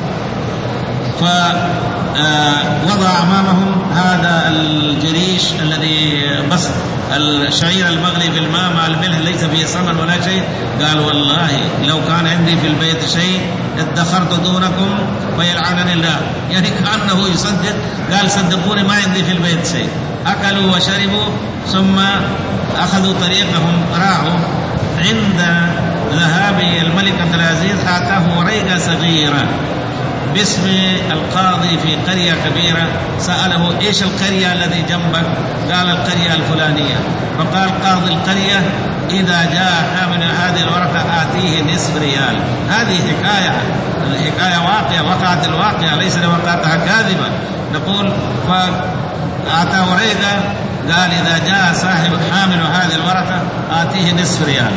Speaker 1: فوضع أمامهم هذا الجريش الذي بس الشعير المغلي بالماء مع الملح ليس فيه ثمن ولا شيء. قال والله لو كان عندي في البيت شيء ادخرت دونكم فيلعنني الله، يعني كأنه يصدق. قال صدقوني ما عندي في البيت شيء. أكلوا وشربوا ثم أخذوا طريقهم، راحوا عند ذهاب الملك عبد العزيز أعطاه وريقة صغيرة باسم القاضي في قرية كبيرة. سأله إيش القرية الذي جنبك؟ قال القرية الفلانية. فقال قاضي القرية إذا جاء حامل هذه الورقة آتيه نصف ريال. هذه حكاية، الحكاية واقعة، وقعت الواقعة ليس لوقعتها كاذبة. نقول فأعطى ورقة قال إذا جاء صاحب حامل هذه الورقة آتيه نصف ريال.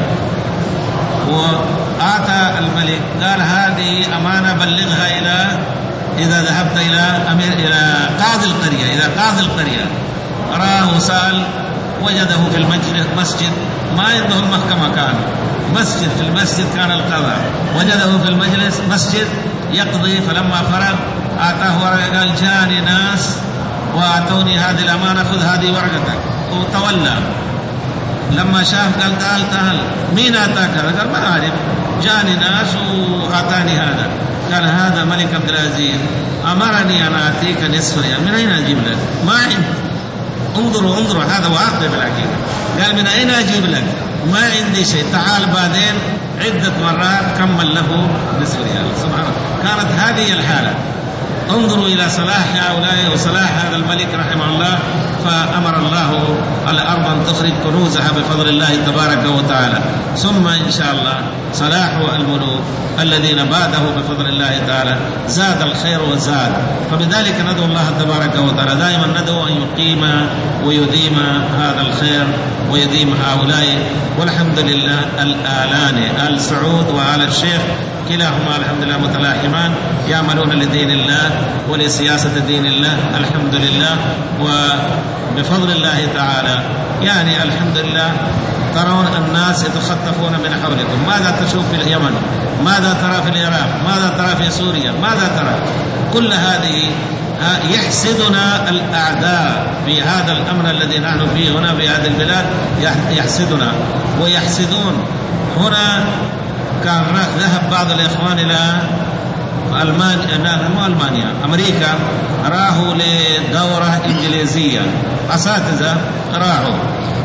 Speaker 1: وآتى الملك قال هذه أمانة بلغها إلى إذا ذهبت إلى أمير إلى قاضي القرية. إذا قاضي القرية راه سأل وجده في المسجد، ما عندهم محكمة، كان مسجد، في المسجد كان القضاء، وجده في المجلس مسجد يقضي. فلما فرغ آتاه ورقة قال جاني ناس وأعطوني هذه الأمانة خذ هذه ورقتك، وتولى. لما شاف قال تعال تعال مين أتاك هذا؟ قال ما أعرف، جاني ناس وأعطاني هذا. قال هذا ملك عبد العزيز أمرني أن أعطيك نصف ريال. من أين أجيب لك؟ ما عندي. انظروا انظروا هذا واقع بالحقيقة. قال من أين أجيب لك؟ ما عندي شيء، تعال بعدين. عدة مرات كمل له نصف ريال. سبحان الله، كانت هذه الحالة. انظروا إلى صلاح هؤلاء وصلاح هذا الملك رحمه الله، فأمر الله الأرض أن تخرج كنوزها بفضل الله تبارك وتعالى. ثم إن شاء الله صلاح الملوك الذين باده بفضل الله تعالى زاد الخير وزاد. فبذلك ندعو الله تبارك وتعالى دائما ندعو أن يقيم ويديم هذا الخير ويديم هؤلاء. والحمد لله الآلان آل سعود وآل الشيخ كلاهما الحمد لله متلاحمان يعملون لدين الله ولسياسة دين الله الحمد لله. وبفضل الله تعالى يعني الحمد لله ترون الناس يتخطفون من حولكم. ماذا تشوف في اليمن؟ ماذا ترى في العراق؟ ماذا ترى في سوريا؟ ماذا ترى؟ كل هذه يحسدنا الأعداء في هذا الأمر الذي نحن فيه هنا في هذه البلاد، يحسدنا ويحسدون. هنا كان ذهب بعض الإخوان إلى ألمانيا، مو ألمانيا، أمريكا، راحوا لدورة إنجليزية، أساتذة راحوا،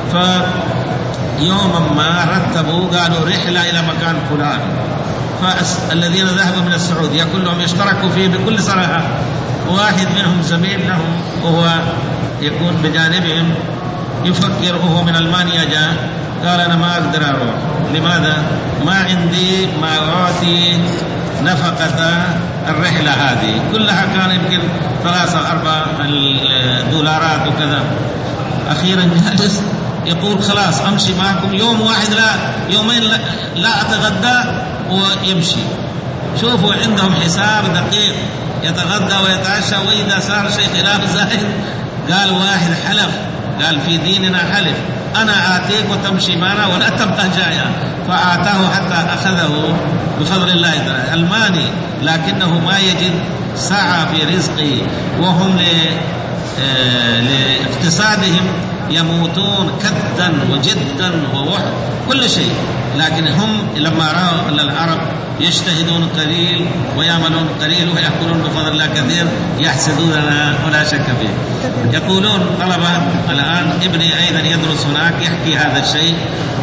Speaker 1: فيوما ما رتبوا قالوا رحلة إلى مكان فلان، فالذين ذهبوا من السعودية كلهم يشتركوا فيه بكل صراحة. واحد منهم زميل لهم وهو يكون بجانبهم يفكر وهو من ألمانيا جاء قال أنا ما أقدر أروح. لماذا؟ ما عندي ما أعطي نفقة الرحلة هذه كلها، كان يمكن ثلاثة أربع دولارات وكذا. أخيرا جالس يقول خلاص أمشي معكم يوم واحد، لا يومين لا, لا أتغدى ويمشي. شوفوا عندهم حساب دقيق، يتغدى ويتعشى، وإذا صار شيء خلاف زائد قال واحد حلف، قال في ديننا حلف أنا آتيك وتمشي معنا ولا تبقى جاية، فآتاه حتى أخذه بفضل الله تعالى. ألماني لكنه ما يجد سعة في رزقه، وهم لاقتصادهم يموتون كدا وجدا ووحد كل شيء، لكن هم لما رأوا أن العرب يجتهدون قليل ويعملون قليل ويأكلون بفضل الله كثير يحسدوننا ولا شك فيه. يقولون طلبة الآن ابني أيضا يدرس هناك يحكي هذا الشيء،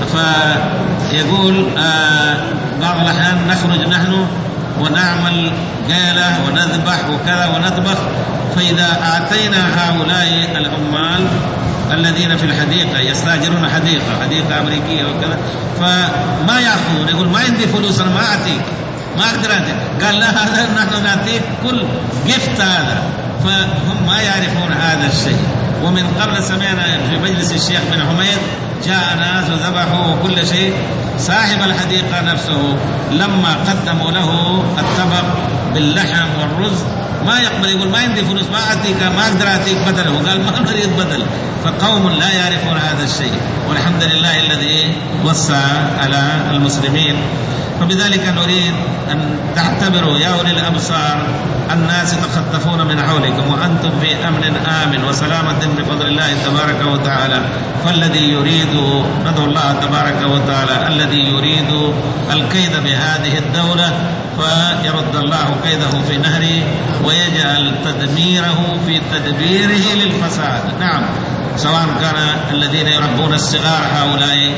Speaker 1: فيقول آه بعض الأحيان نخرج نحن ونعمل قيلة ونذبح وكذا ونطبخ، فإذا أعطينا هؤلاء العمال الذين في الحديقة يستاجرون حديقة حديقة أمريكية وكذا فما يأخذون، يقول ما عندي فلوس أنا ما أعطيك ما أقدر أعطيك. قال لا هذا نحن نعطيك كل جفت هذا، فهم ما يعرفون هذا الشيء. ومن قبل سمعنا في مجلس الشيخ بن حميد جاء ناس وذبحوا وكل شيء، صاحب الحديقة نفسه لما قدموا له الطبق باللحم والرز ما يقبل، يقول ما عندي فلوس ما أعطيك ما أقدر أعطيك بدله، قال ما نريد بدل. فقوم لا يعرفون هذا الشيء، والحمد لله الذي وسع على المسلمين. فبذلك نريد أن تعتبروا يا أولي الأبصار الناس يتخطفون من حولكم وأنتم في أمن آمن وسلامة بفضل الله تبارك وتعالى. فالذي يريد ندعو الله تبارك وتعالى الذي يريد الكيد بهذه الدولة فيرد الله كيده في نهره ويجعل تدميره في تدبيره للفساد. نعم، سواء كان الذين يربون الصغار هؤلاء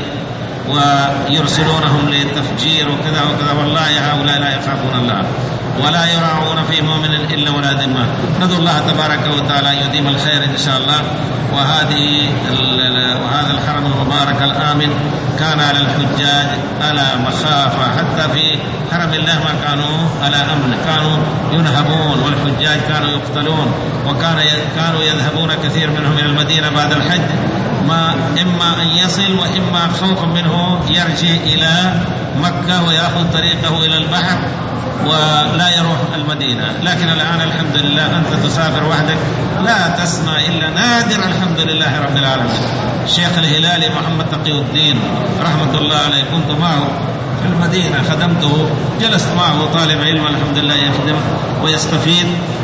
Speaker 1: ويرسلونهم للتفجير وكذا وكذا، والله هؤلاء لا يخافون الله ولا يراعون في مؤمن إلا ولا ذمة. ندعو الله تبارك وتعالى يديم الخير إن شاء الله. وهذه وهذا الحرم المبارك الآمن كان على الحجاج على مخافة، حتى في حرم الله ما كانوا على أمن، كانوا ينهبون والحجاج كانوا يقتلون، وكان كانوا يذهبون كثير منهم إلى المدينة بعد الحج ما إما أن يصل وإما خوفا منه يرجع إلى مكة ويأخذ طريقه إلى البحر ولا يروح المدينة. لكن الآن الحمد لله أنت تسافر وحدك لا تسمع إلا نادر الحمد لله رب العالمين. الشيخ الهلالي محمد تقي الدين رحمة الله عليه كنت معه في المدينة خدمته، جلست معه طالب علم الحمد لله يخدم ويستفيد،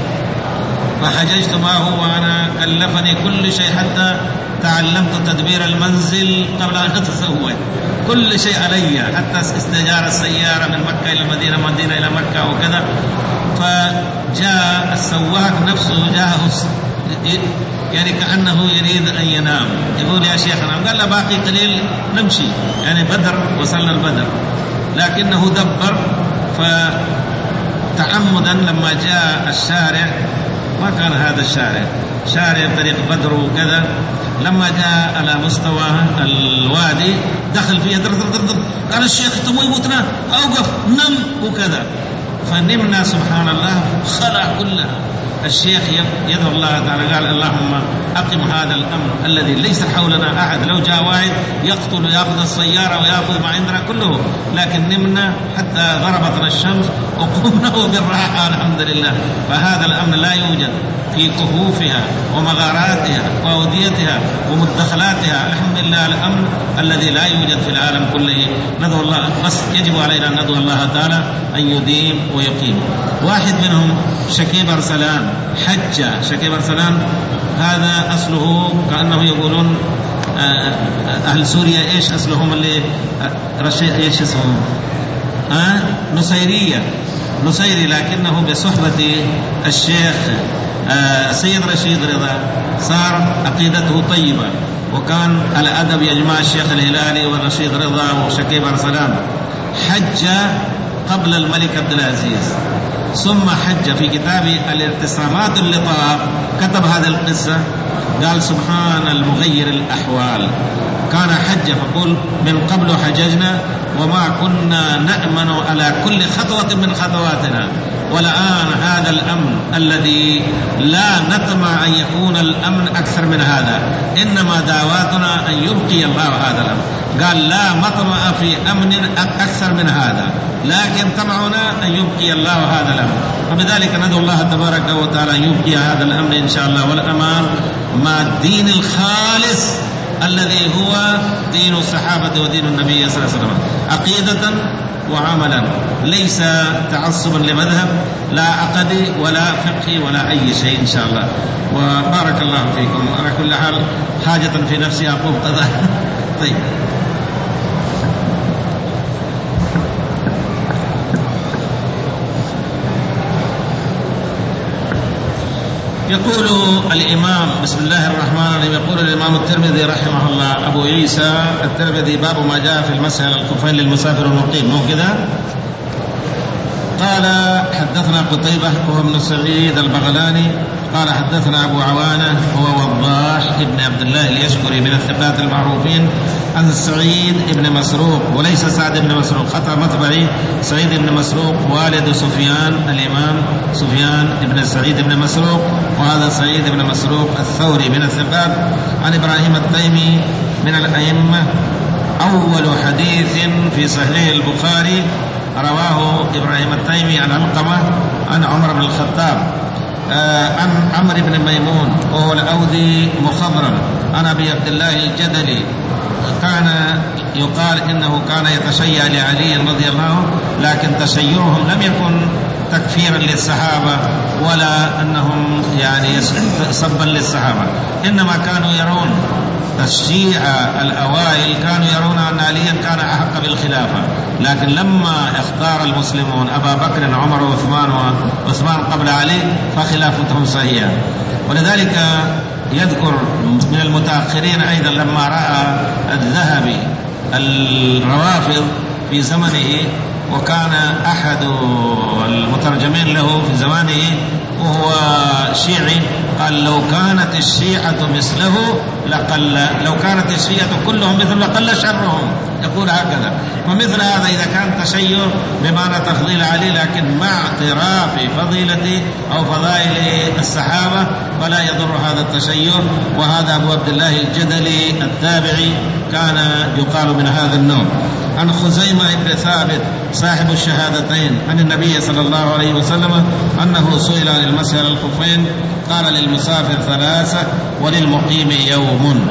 Speaker 1: فحججت معه وأنا كلفني كل شيء حتى تعلمت تدبير المنزل قبل أن أتزوج، كل شيء علي حتى استجار السيارة من مكة إلى المدينة مدينة إلى مكة وكذا. فجاء السواق نفسه جاءه يعني كأنه يريد أن ينام، يقول يا شيخ نام، قال له باقي قليل نمشي، يعني بدر وصلنا البدر، لكنه دبر فتعمدا لما جاء الشارع ما كان هذا الشارع شارع طريق بدر وكذا، لما جاء على مستوى الوادي دخل فيه در در در در. قال الشيخ تبغى يموتنا أوقف نم وكذا، فنمنا سبحان الله خلع كلها. الشيخ يدعو الله تعالى قال اللهم أقم هذا الأمر الذي ليس حولنا أحد، لو جاء واحد يقتل ويأخذ السيارة ويأخذ ما عندنا كله، لكن نمنا حتى ضربتنا الشمس وقمنا بالراحة الحمد لله. فهذا الأمر لا يوجد في كهوفها ومغاراتها وأوديتها ومدخلاتها، الحمد لله الأمن الذي لا يوجد في العالم كله. ندعو الله، بس يجب علينا أن ندعو الله تعالى أن يديم ويقيم. واحد منهم شكيب أرسلان حج، شكيب أرسلان هذا أصله كأنه يقولون أهل سوريا إيش أصلهم اللي رشيد إيش اسمهم آه نصيرية نصيري، لكنه بصحبة الشيخ آه سيد رشيد رضا صار عقيدته طيبة، وكان على أدب يجمع الشيخ الهلالي والرشيد رضا وشكيب أرسلان. حج قبل الملك عبد العزيز ثم حج. في كتاب الارتسامات اللطاف كتب هذه القصة، قال سبحان المغير الأحوال، كان حج فقل من قبل حججنا وما كنا نأمن على كل خطوة من خطواتنا، والآن هذا الأمن الذي لا نطمع أن يكون الأمن أكثر من هذا، إنما دعواتنا أن يبقي الله هذا الأمن. قال لا مطمع في أمن أكثر من هذا، لكن طمعنا أن يبقي الله هذا الأمن. فبذلك ندعو الله تبارك وتعالى أن يبقي هذا الأمن إن شاء الله والأمان مع الدين الخالص الذي هو دين الصحابة ودين النبي صلى الله عليه وسلم، عقيدة وعملا، ليس تعصبا لمذهب لا عقدي ولا فقهي ولا أي شيء إن شاء الله. وبارك الله فيكم. على كل حال حاجة في نفسي أقول قضاء. طيب، يقول الإمام بسم الله الرحمن الرحيم، يقول الإمام الترمذي رحمه الله أبو عيسى الترمذي باب ما جاء في المسح على الخفين للمسافر المقيم، مو كذا؟ قال حدثنا قتيبة وهو ابن سعيد البغلاني قال حدثنا أبو عوانة وهو وضاح ابن عبد الله اليشكري من الثقات المعروفين عن سعيد بن مسروق، وليس سعد بن مسروق، خطأ مطبعي، سعيد بن مسروق والد سفيان الإمام سفيان بن سعيد بن مسروق، وهذا سعيد بن مسروق الثوري من الثقات، عن إبراهيم التيمي من الأئمة. أول حديث في صحيح البخاري رواه إبراهيم التيمي عن علقمة عن عمر بن الخطاب عن عمرو بن ميمون وهو الأودي مخضرم عن أبي عبد الله الجدلي، كان يقال إنه كان يتشيع لعلي رضي الله عنه، لكن تشيعهم لم يكن تكفيرا للصحابة ولا أنهم يعني سبا للصحابة، إنما كانوا يرون تشييع الأوائل، كانوا يرون أن عليا كان أحق بالخلافة، لكن لما اختار المسلمون أبا بكر عمر وعثمان وعثمان قبل علي فخلافتهم صحيحة. ولذلك يذكر من المتأخرين أيضا لما رأى الذهبي الروافض في زمنه، وكان أحد المترجمين له في زمانه وهو شيعي، قال لو كانت الشيعة مثله لقل، لو كانت الشيعة كلهم مثل لقل شرهم، يقول هكذا. ومثل هذا إذا كان تشيع بمعنى تفضيل علي لكن مع اعتراف فضيلة أو فضائل الصحابة فلا يضر هذا التشيع. وهذا أبو عبد الله الجدلي التابعي كان يقال من هذا النوع. عن خزيمة بن ثابت صاحب الشهادتين عن النبي صلى الله عليه وسلم أنه سئل عن المسح على الخفين قال للمسافر ثلاثة وللمقيم يوم.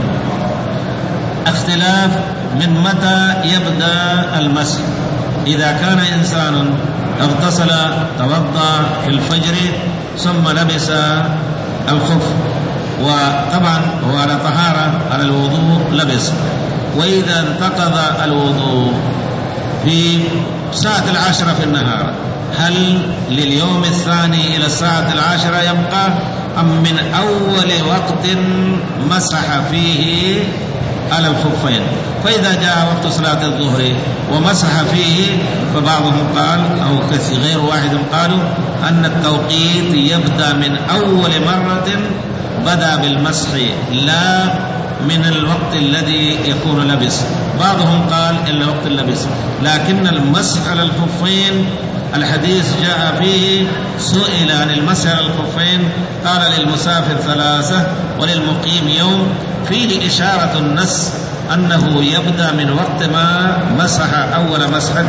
Speaker 1: اختلاف من متى يبدأ المسح. إذا كان إنسان اغتسل توضأ في الفجر ثم لبس الخف، وطبعا هو على طهارة على الوضوء لبس، وإذا انتقض الوضوء في ساعة العاشرة في النهار، هل لليوم الثاني إلى الساعة العاشرة يبقى أم من أول وقت مسح فيه على الخفين؟ فإذا جاء وقت صلاة الظهر ومسح فيه فبعضهم قال أو كثير غير واحد قالوا أن التوقيت يبدأ من أول مرة بدأ بالمسح لا من الوقت الذي يكون لبس. بعضهم قال إلا وقت اللبس، لكن المسح على الخفين الحديث جاء فيه سئل عن المسح على الخفين قال للمسافر ثلاثة وللمقيم يوم، فيه إشارة النص أنه يبدأ من وقت ما مسح أول مسحة،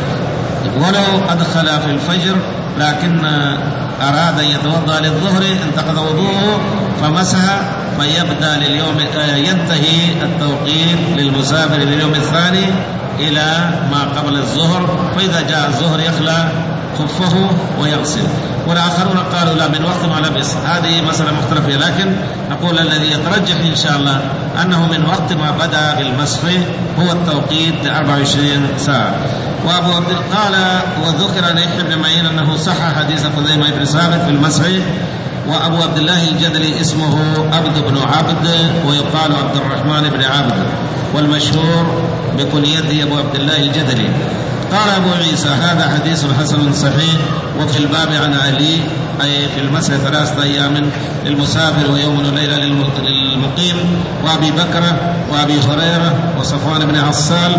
Speaker 1: ولو أدخل في الفجر لكن أراد أن يتوضأ للظهر انتقض وضوءه فمسح فيبدأ لليوم، ينتهي التوقيت للمسافر لليوم الثاني إلى ما قبل الظهر، فإذا جاء الظهر يخلع خفه ويغسل. والآخرون قالوا لا من وقت ما لبس. هذه مسألة مختلفة، لكن نقول الذي يترجح إن شاء الله أنه من وقت ما بدأ بالمسح هو التوقيت أربع وعشرين ساعة. وأبو عبد قال وذكر عن يحيى بن معين أنه صح حديث خزيمة بن ثابت في المسح. وأبو عبد الله الجدلي اسمه عبد بن عبد ويقال عبد الرحمن بن عبد، والمشهور بكنيته أبو عبد الله الجدلي. قال أبو عيسى هذا حديث حسن صحيح. وفي الباب عن علي أي في المسح ثلاثة أيام للمسافر ويوم وليلة للمقيم، وأبي بكر وأبي هريرة وصفوان بن عسال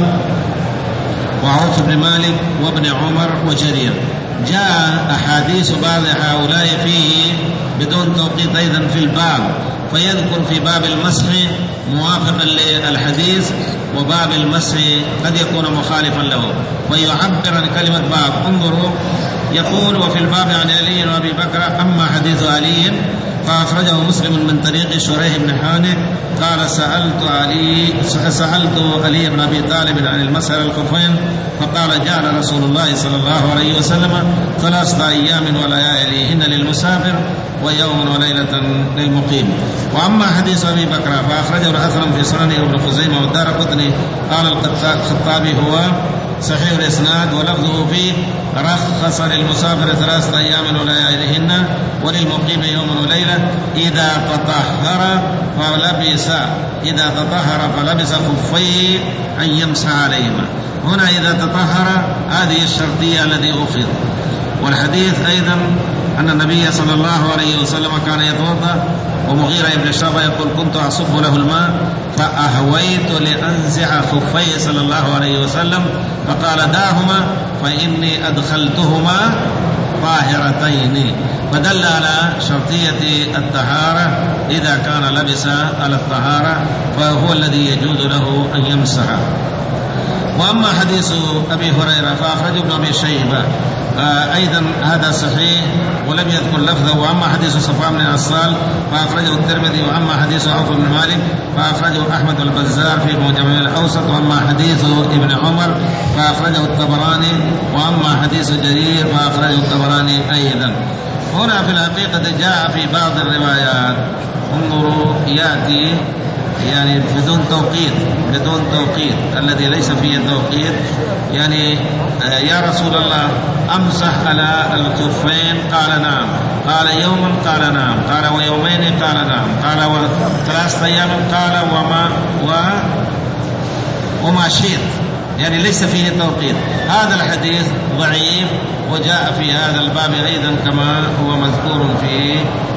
Speaker 1: وعوف بن مالك وابن عمر وجرير. جاء أحاديث بعض هؤلاء فيه بدون توقيت أيضا في الباب، فيذكر في باب المسح موافقا للحديث، وباب المسح قد يكون مخالفا له ويعبر عن كلمة باب. انظروا يقول وفي الباب عن علي وأبي بكر. أما حديث علي فأخرجه مسلم من طريق شريح بن حانئ قال سألت علي سألت علي بن أبي طالب عن المسح على الخفين فقال جعل رسول الله صلى الله عليه وسلم ثلاثة أيام ولياليهن للمسافر ويوم وليلة للمقيم. وأما حديث أبي بكر فأخرجه الأثرم في سنن ابن خزيمة والدارقطني قال الخطابي هو صحيح الإسناد ولفظه فيه رخص للمسافر ثلاثة أيام ولياليهن وللمقيم يوم وليلة إذا تطهر فلبس إذا تطهر فلبس خفيه أن يمسح عليهما. هنا إذا تطهر هذه الشرطية الذي أخذ. والحديث أيضا أن النبي صلى الله عليه وسلم كان يتوضأ ومغيرة بن شعبة يقول كنت أصب له الماء فأهويت لأنزع خفيه صلى الله عليه وسلم فقال داهما فإني أدخلتهما طاهرتين، فدل على شرطية الطهارة إذا كان لبس على الطهارة فهو الذي يجوز له أن يمسح. وأما حديث أبي هريرة فأخرجه ابن أبي شيبة آه أيضا هذا صحيح ولم يذكر لفظه. وأما حديث صفوان بن عسال فأخرجه الترمذي. وأما حديث عوف بن مالك فأخرجه أحمد البزار في المجمع الأوسط. وأما حديث ابن عمر فأخرجه الطبراني. وأما حديث جرير فأخرجه الطبراني أيضا. هنا في الحقيقة جاء في بعض الروايات انظروا يأتي يعني بدون توقيت بدون توقيت الذي ليس فيه توقيت يعني آه يا رسول الله أمسح على الخفين قال نعم، قال يوما قال نعم، قال ويومين قال نعم، قال وثلاثة أيام قال وما و وما شئت، يعني ليس فيه توقيت. هذا الحديث ضعيف وجاء في هذا الباب أيضا كما هو مذكور في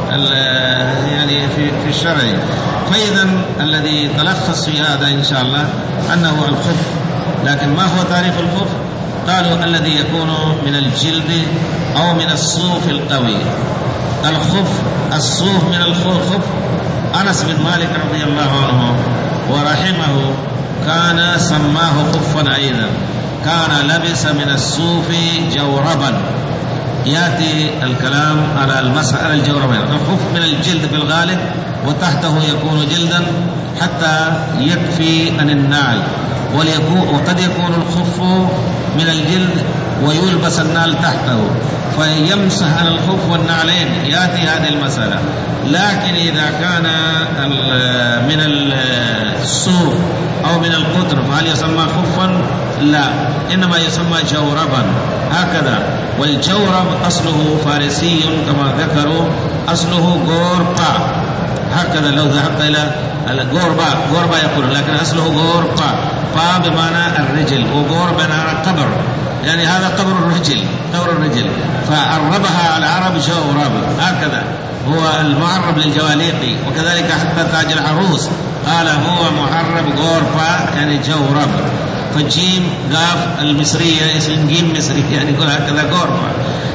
Speaker 1: يعني في في الشرع. فإذا الذي تلخص في هذا إن شاء الله أنه الخف. لكن ما هو تعريف الخف؟ قالوا الذي يكون من الجلد أو من الصوف القوي. الخف الصوف من الخف. أنس بن مالك رضي الله عنه ورحمه كان سماه خفا أيضا، كان لبس من الصوف جوربا. يأتي الكلام على المسح على الجوربين. الخف من الجلد في الغالب وتحته يكون جلدا حتى يكفي عن النعل، وقد يكون الخف من الجلد ويلبس النعل تحته فيمسح على الخف والنعلين. يأتي هذه المسألة. لكن إذا كان من الصوف أو من القطر فهل يسمى خفا؟ لا، إنما يسمى جوربا هكذا. والجورب أصله فارسي كما ذكروا، أصله غوربا هكذا. لو ذهبت إلى الغوربا غوربا يقول، لكن أصله غوربا، فا بمعنى الرجل وغور بمعنى قبر، يعني هذا قبر الرجل قبر الرجل فعربها العرب جورب هكذا. هو المعرب للجواليقي، وكذلك حتى تاج العروس قال هو معرب غوربا يعني جورب. فالجيم قاف المصرية اسم جيم مصري يعني يقول هكذا غوربا.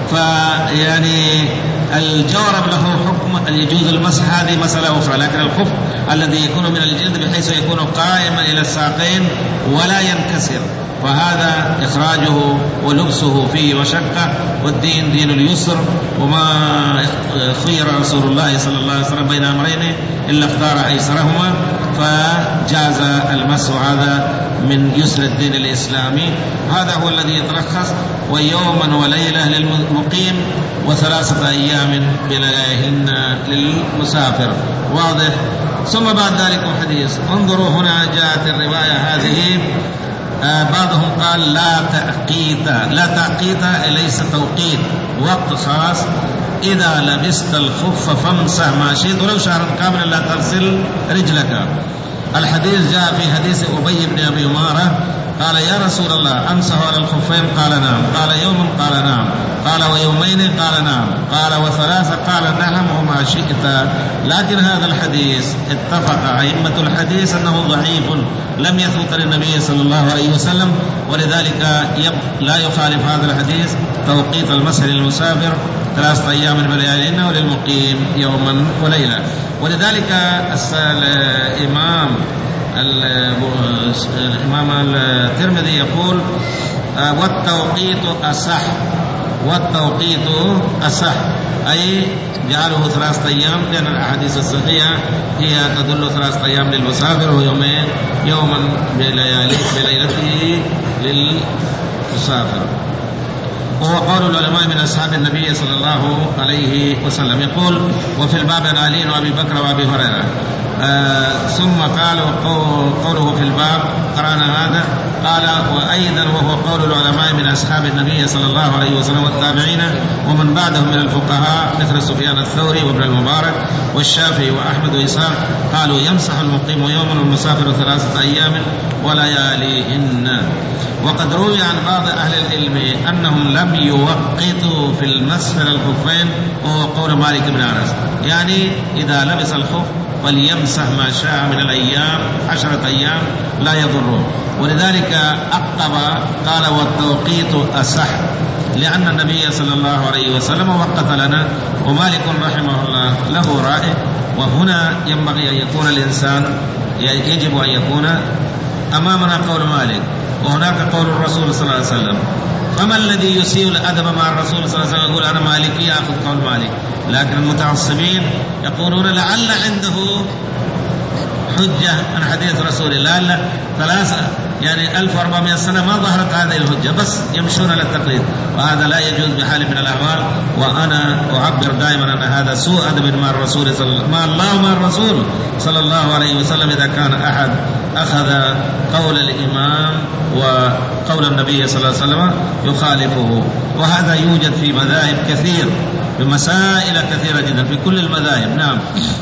Speaker 1: فيعني الجورب له حكم يجوز المسح، هذه مسألة أخرى. لكن الخف الذي يكون من الجلد بحيث يكون قائما إلى الساقين ولا ينكسر، فهذا إخراجه ولبسه فيه مشقة، والدين دين اليسر، وما خير رسول الله صلى الله عليه وسلم بين أمرين إلا اختار أيسرهما، فجاز المسح. هذا من يسر الدين الإسلامي. هذا هو الذي يترخص. ويوما وليلة للمقيم وثلاثة أيام بلياليهن للمسافر. واضح؟ ثم بعد ذلك حديث. انظروا هنا جاءت الرواية هذه آه بعضهم قال لا تأقيت. لا تأقيت ليس توقيت، وقت خاص. إذا لبست الخف فامسح ما شئت ولو شهرا كاملا لا تغسل رجلك. الحديث جاء في حديث أبي بن أبي عمارة قال يا رسول الله أمسح على الخفين؟ قال نعم. قال يوم؟ قال نعم. قال ويومين؟ قال نعم. قال وثلاثة؟ قال نعم وما شئت. لكن هذا الحديث اتفق أئمة الحديث أنه ضعيف، لم يثبت للنبي صلى الله عليه وسلم، ولذلك لا يخالف هذا الحديث توقيت المسح للمسافر ثلاثة أيام بلياليهن وللمقيم يوما وليلة. ولذلك الإمام الإمام الترمذي يقول والتوقيت أصح والتوقيت أصح أي جعله ثلاثة أيام، لأن الأحاديث الصحيحة هي تدل ثلاثة أيام للمسافر ويومين يوما بليلته للمسافر. وهو قول العلماء من أصحاب النبي صلى الله عليه وسلم. يقول وفي الباب عن علي وأبي بكر وأبي هريرة. آه ثم قال قوله في الباب قرأنا هذا. قال وأيضا وهو قول العلماء من أصحاب النبي صلى الله عليه وسلم والتابعين ومن بعدهم من الفقهاء مثل سفيان الثوري وابن المبارك والشافعي وأحمد وإسحاق قالوا يمسح المقيم يوما والمسافر ثلاثة أيام ولياليهن. وقد روي عن بعض أهل العلم أنهم لم يوقتوا في المسح الخفين، وهو قول مالك بن أنس، يعني إذا لبس الخف فليمسح ما شاء من الأيام عشرة أيام لا يضره. ولذلك أقب قال والتوقيت أصح، لأن النبي صلى الله عليه وسلم وقت لنا. ومالك رحمه الله له رأي، وهنا ينبغي أن يكون الإنسان يجب أن يكون أمامنا قول مالك وهناك قول الرسول صلى الله عليه وسلم. فما الذي يسيء الأدب مع الرسول صلى الله عليه وسلم يقول أنا مالكي أخذ قول مالك، لكن المتعصبين يقولون لعل عنده حجة عن حديث رسول الله. لا ثلاثة يعني ألف وأربعمائة سنة ما ظهرت هذه الحجة، بس يمشون على التقليد، وهذا لا يجوز بحال من الأحوال. وأنا أعبر دائما أن هذا سوء أدب مع الرسول صلى الله مع الله مع الرسول صلى الله عليه وسلم إذا كان أحد أخذ قول الإمام وقول النبي صلى الله عليه وسلم يخالفه. وهذا يوجد في مذاهب كثير، في مسائل كثيرة جدا في كل المذاهب. نعم.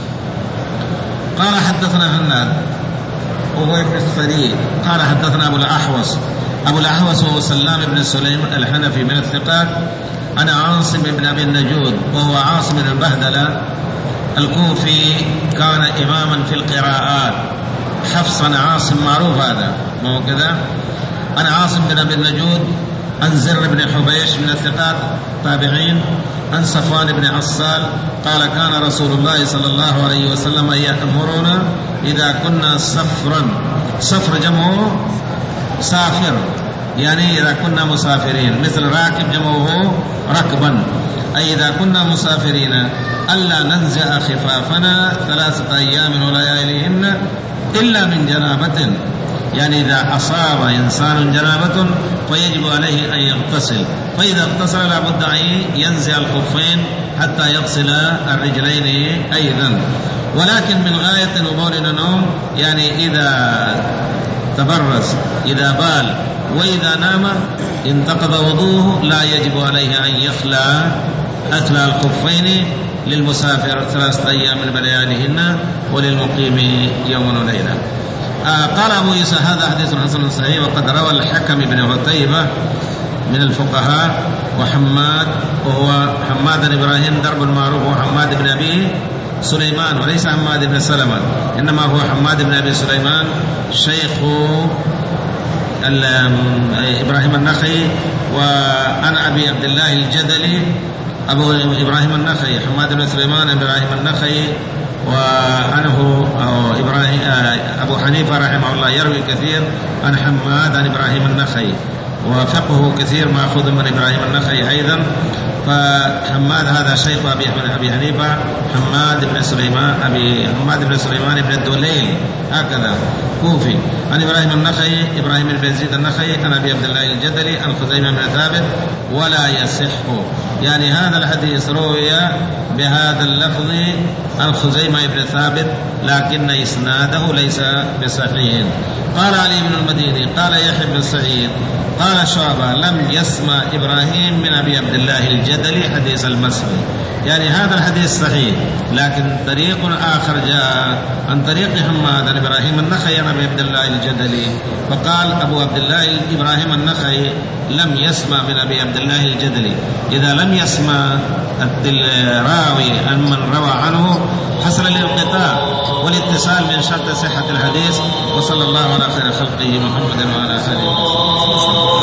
Speaker 1: قال حدثنا هناد وهو ابن الثري قال حدثنا أبو الأحوص أبو الأحوص وهو سلام بن سليم الحنفي من الثقات عن عاصم بن أبي النجود وهو عاصم بن البهدلة الكوفي، كان إماما في القراءات حفصا عاصم معروف هذا مو كذا. عن عاصم بن أبي النجود عن زر بن حبيش من الثقات تابعين عن صفوان بن عصال قال كان رسول الله صلى الله عليه وسلم يأمرنا إذا كنا سفرا، سفر جمعه سافر يعني إذا كنا مسافرين، مثل راكب جمعه ركبا، أي إذا كنا مسافرين ألا ننزع خفافنا ثلاثة أيام ولياليهن إلا من جنابة، يعني إذا أصاب إنسان جنابة فيجب عليه أن يغتسل، فإذا اغتسل لابد أن ينزع الخفين حتى يغسل الرجلين أيضا. ولكن من غاية الأمور النوم، يعني إذا تبرز إذا بال وإذا نام انتقض وضوءه لا يجب عليه أن يخلع أخلع الخفين للمسافر ثلاثة أيام من لياليهن وللمقيم يوم وليلة. آه قال أبو عيسى هذا حديث حسن صحيح. وقد روى الحكم بن عتيبة من الفقهاء وحماد وهو حماد بن إبراهيم درب المعروف وحماد بن أبي سليمان وليس حماد بن سلمة، إنما هو حماد بن أبي سليمان شيخ إبراهيم النخعي. وعن أبي عبد الله الجدلي أبو إبراهيم النخعي حماد بن سليمان إبراهيم النخعي، وعنه إبراهيم أبو حنيفة رحمه الله يروي كثير عن حماد عن إبراهيم النخعي، وفقه كثير مأخوذ من إبراهيم النخعي أيضا. فحماد هذا شيخ أبي أبي حنيفة حماد بن سليمان أبي حماد بن سليمان بن الدوليل هكذا كوفي. عن إبراهيم النخعي إبراهيم بن يزيد النخعي عن أبي عبد الله الجدلي عن خزيمة بن ثابت ولا يصح، يعني هذا الحديث روي بهذا اللفظ عن خزيمة بن ثابت لكن إسناده ليس بصحيح. قال علي بن المديني قال يحيى بن سعيد قال شعبة لم يسمع إبراهيم من أبي عبد الله الجدلي حديث المسح، يعني هذا الحديث صحيح لكن طريق آخر جاء عن طريق حماد عن إبراهيم النخعي عن أبي عبد الله الجدلي، فقال أبو عبد الله إبراهيم النخعي لم يسمع من أبي عبد الله الجدلي. إذا لم يسمع الراوي عن من روى عنه حصل الانقطاع، والاتصال من شرط صحة الحديث. وصلى الله على خير خلقه محمد وعلى آله وصحبه.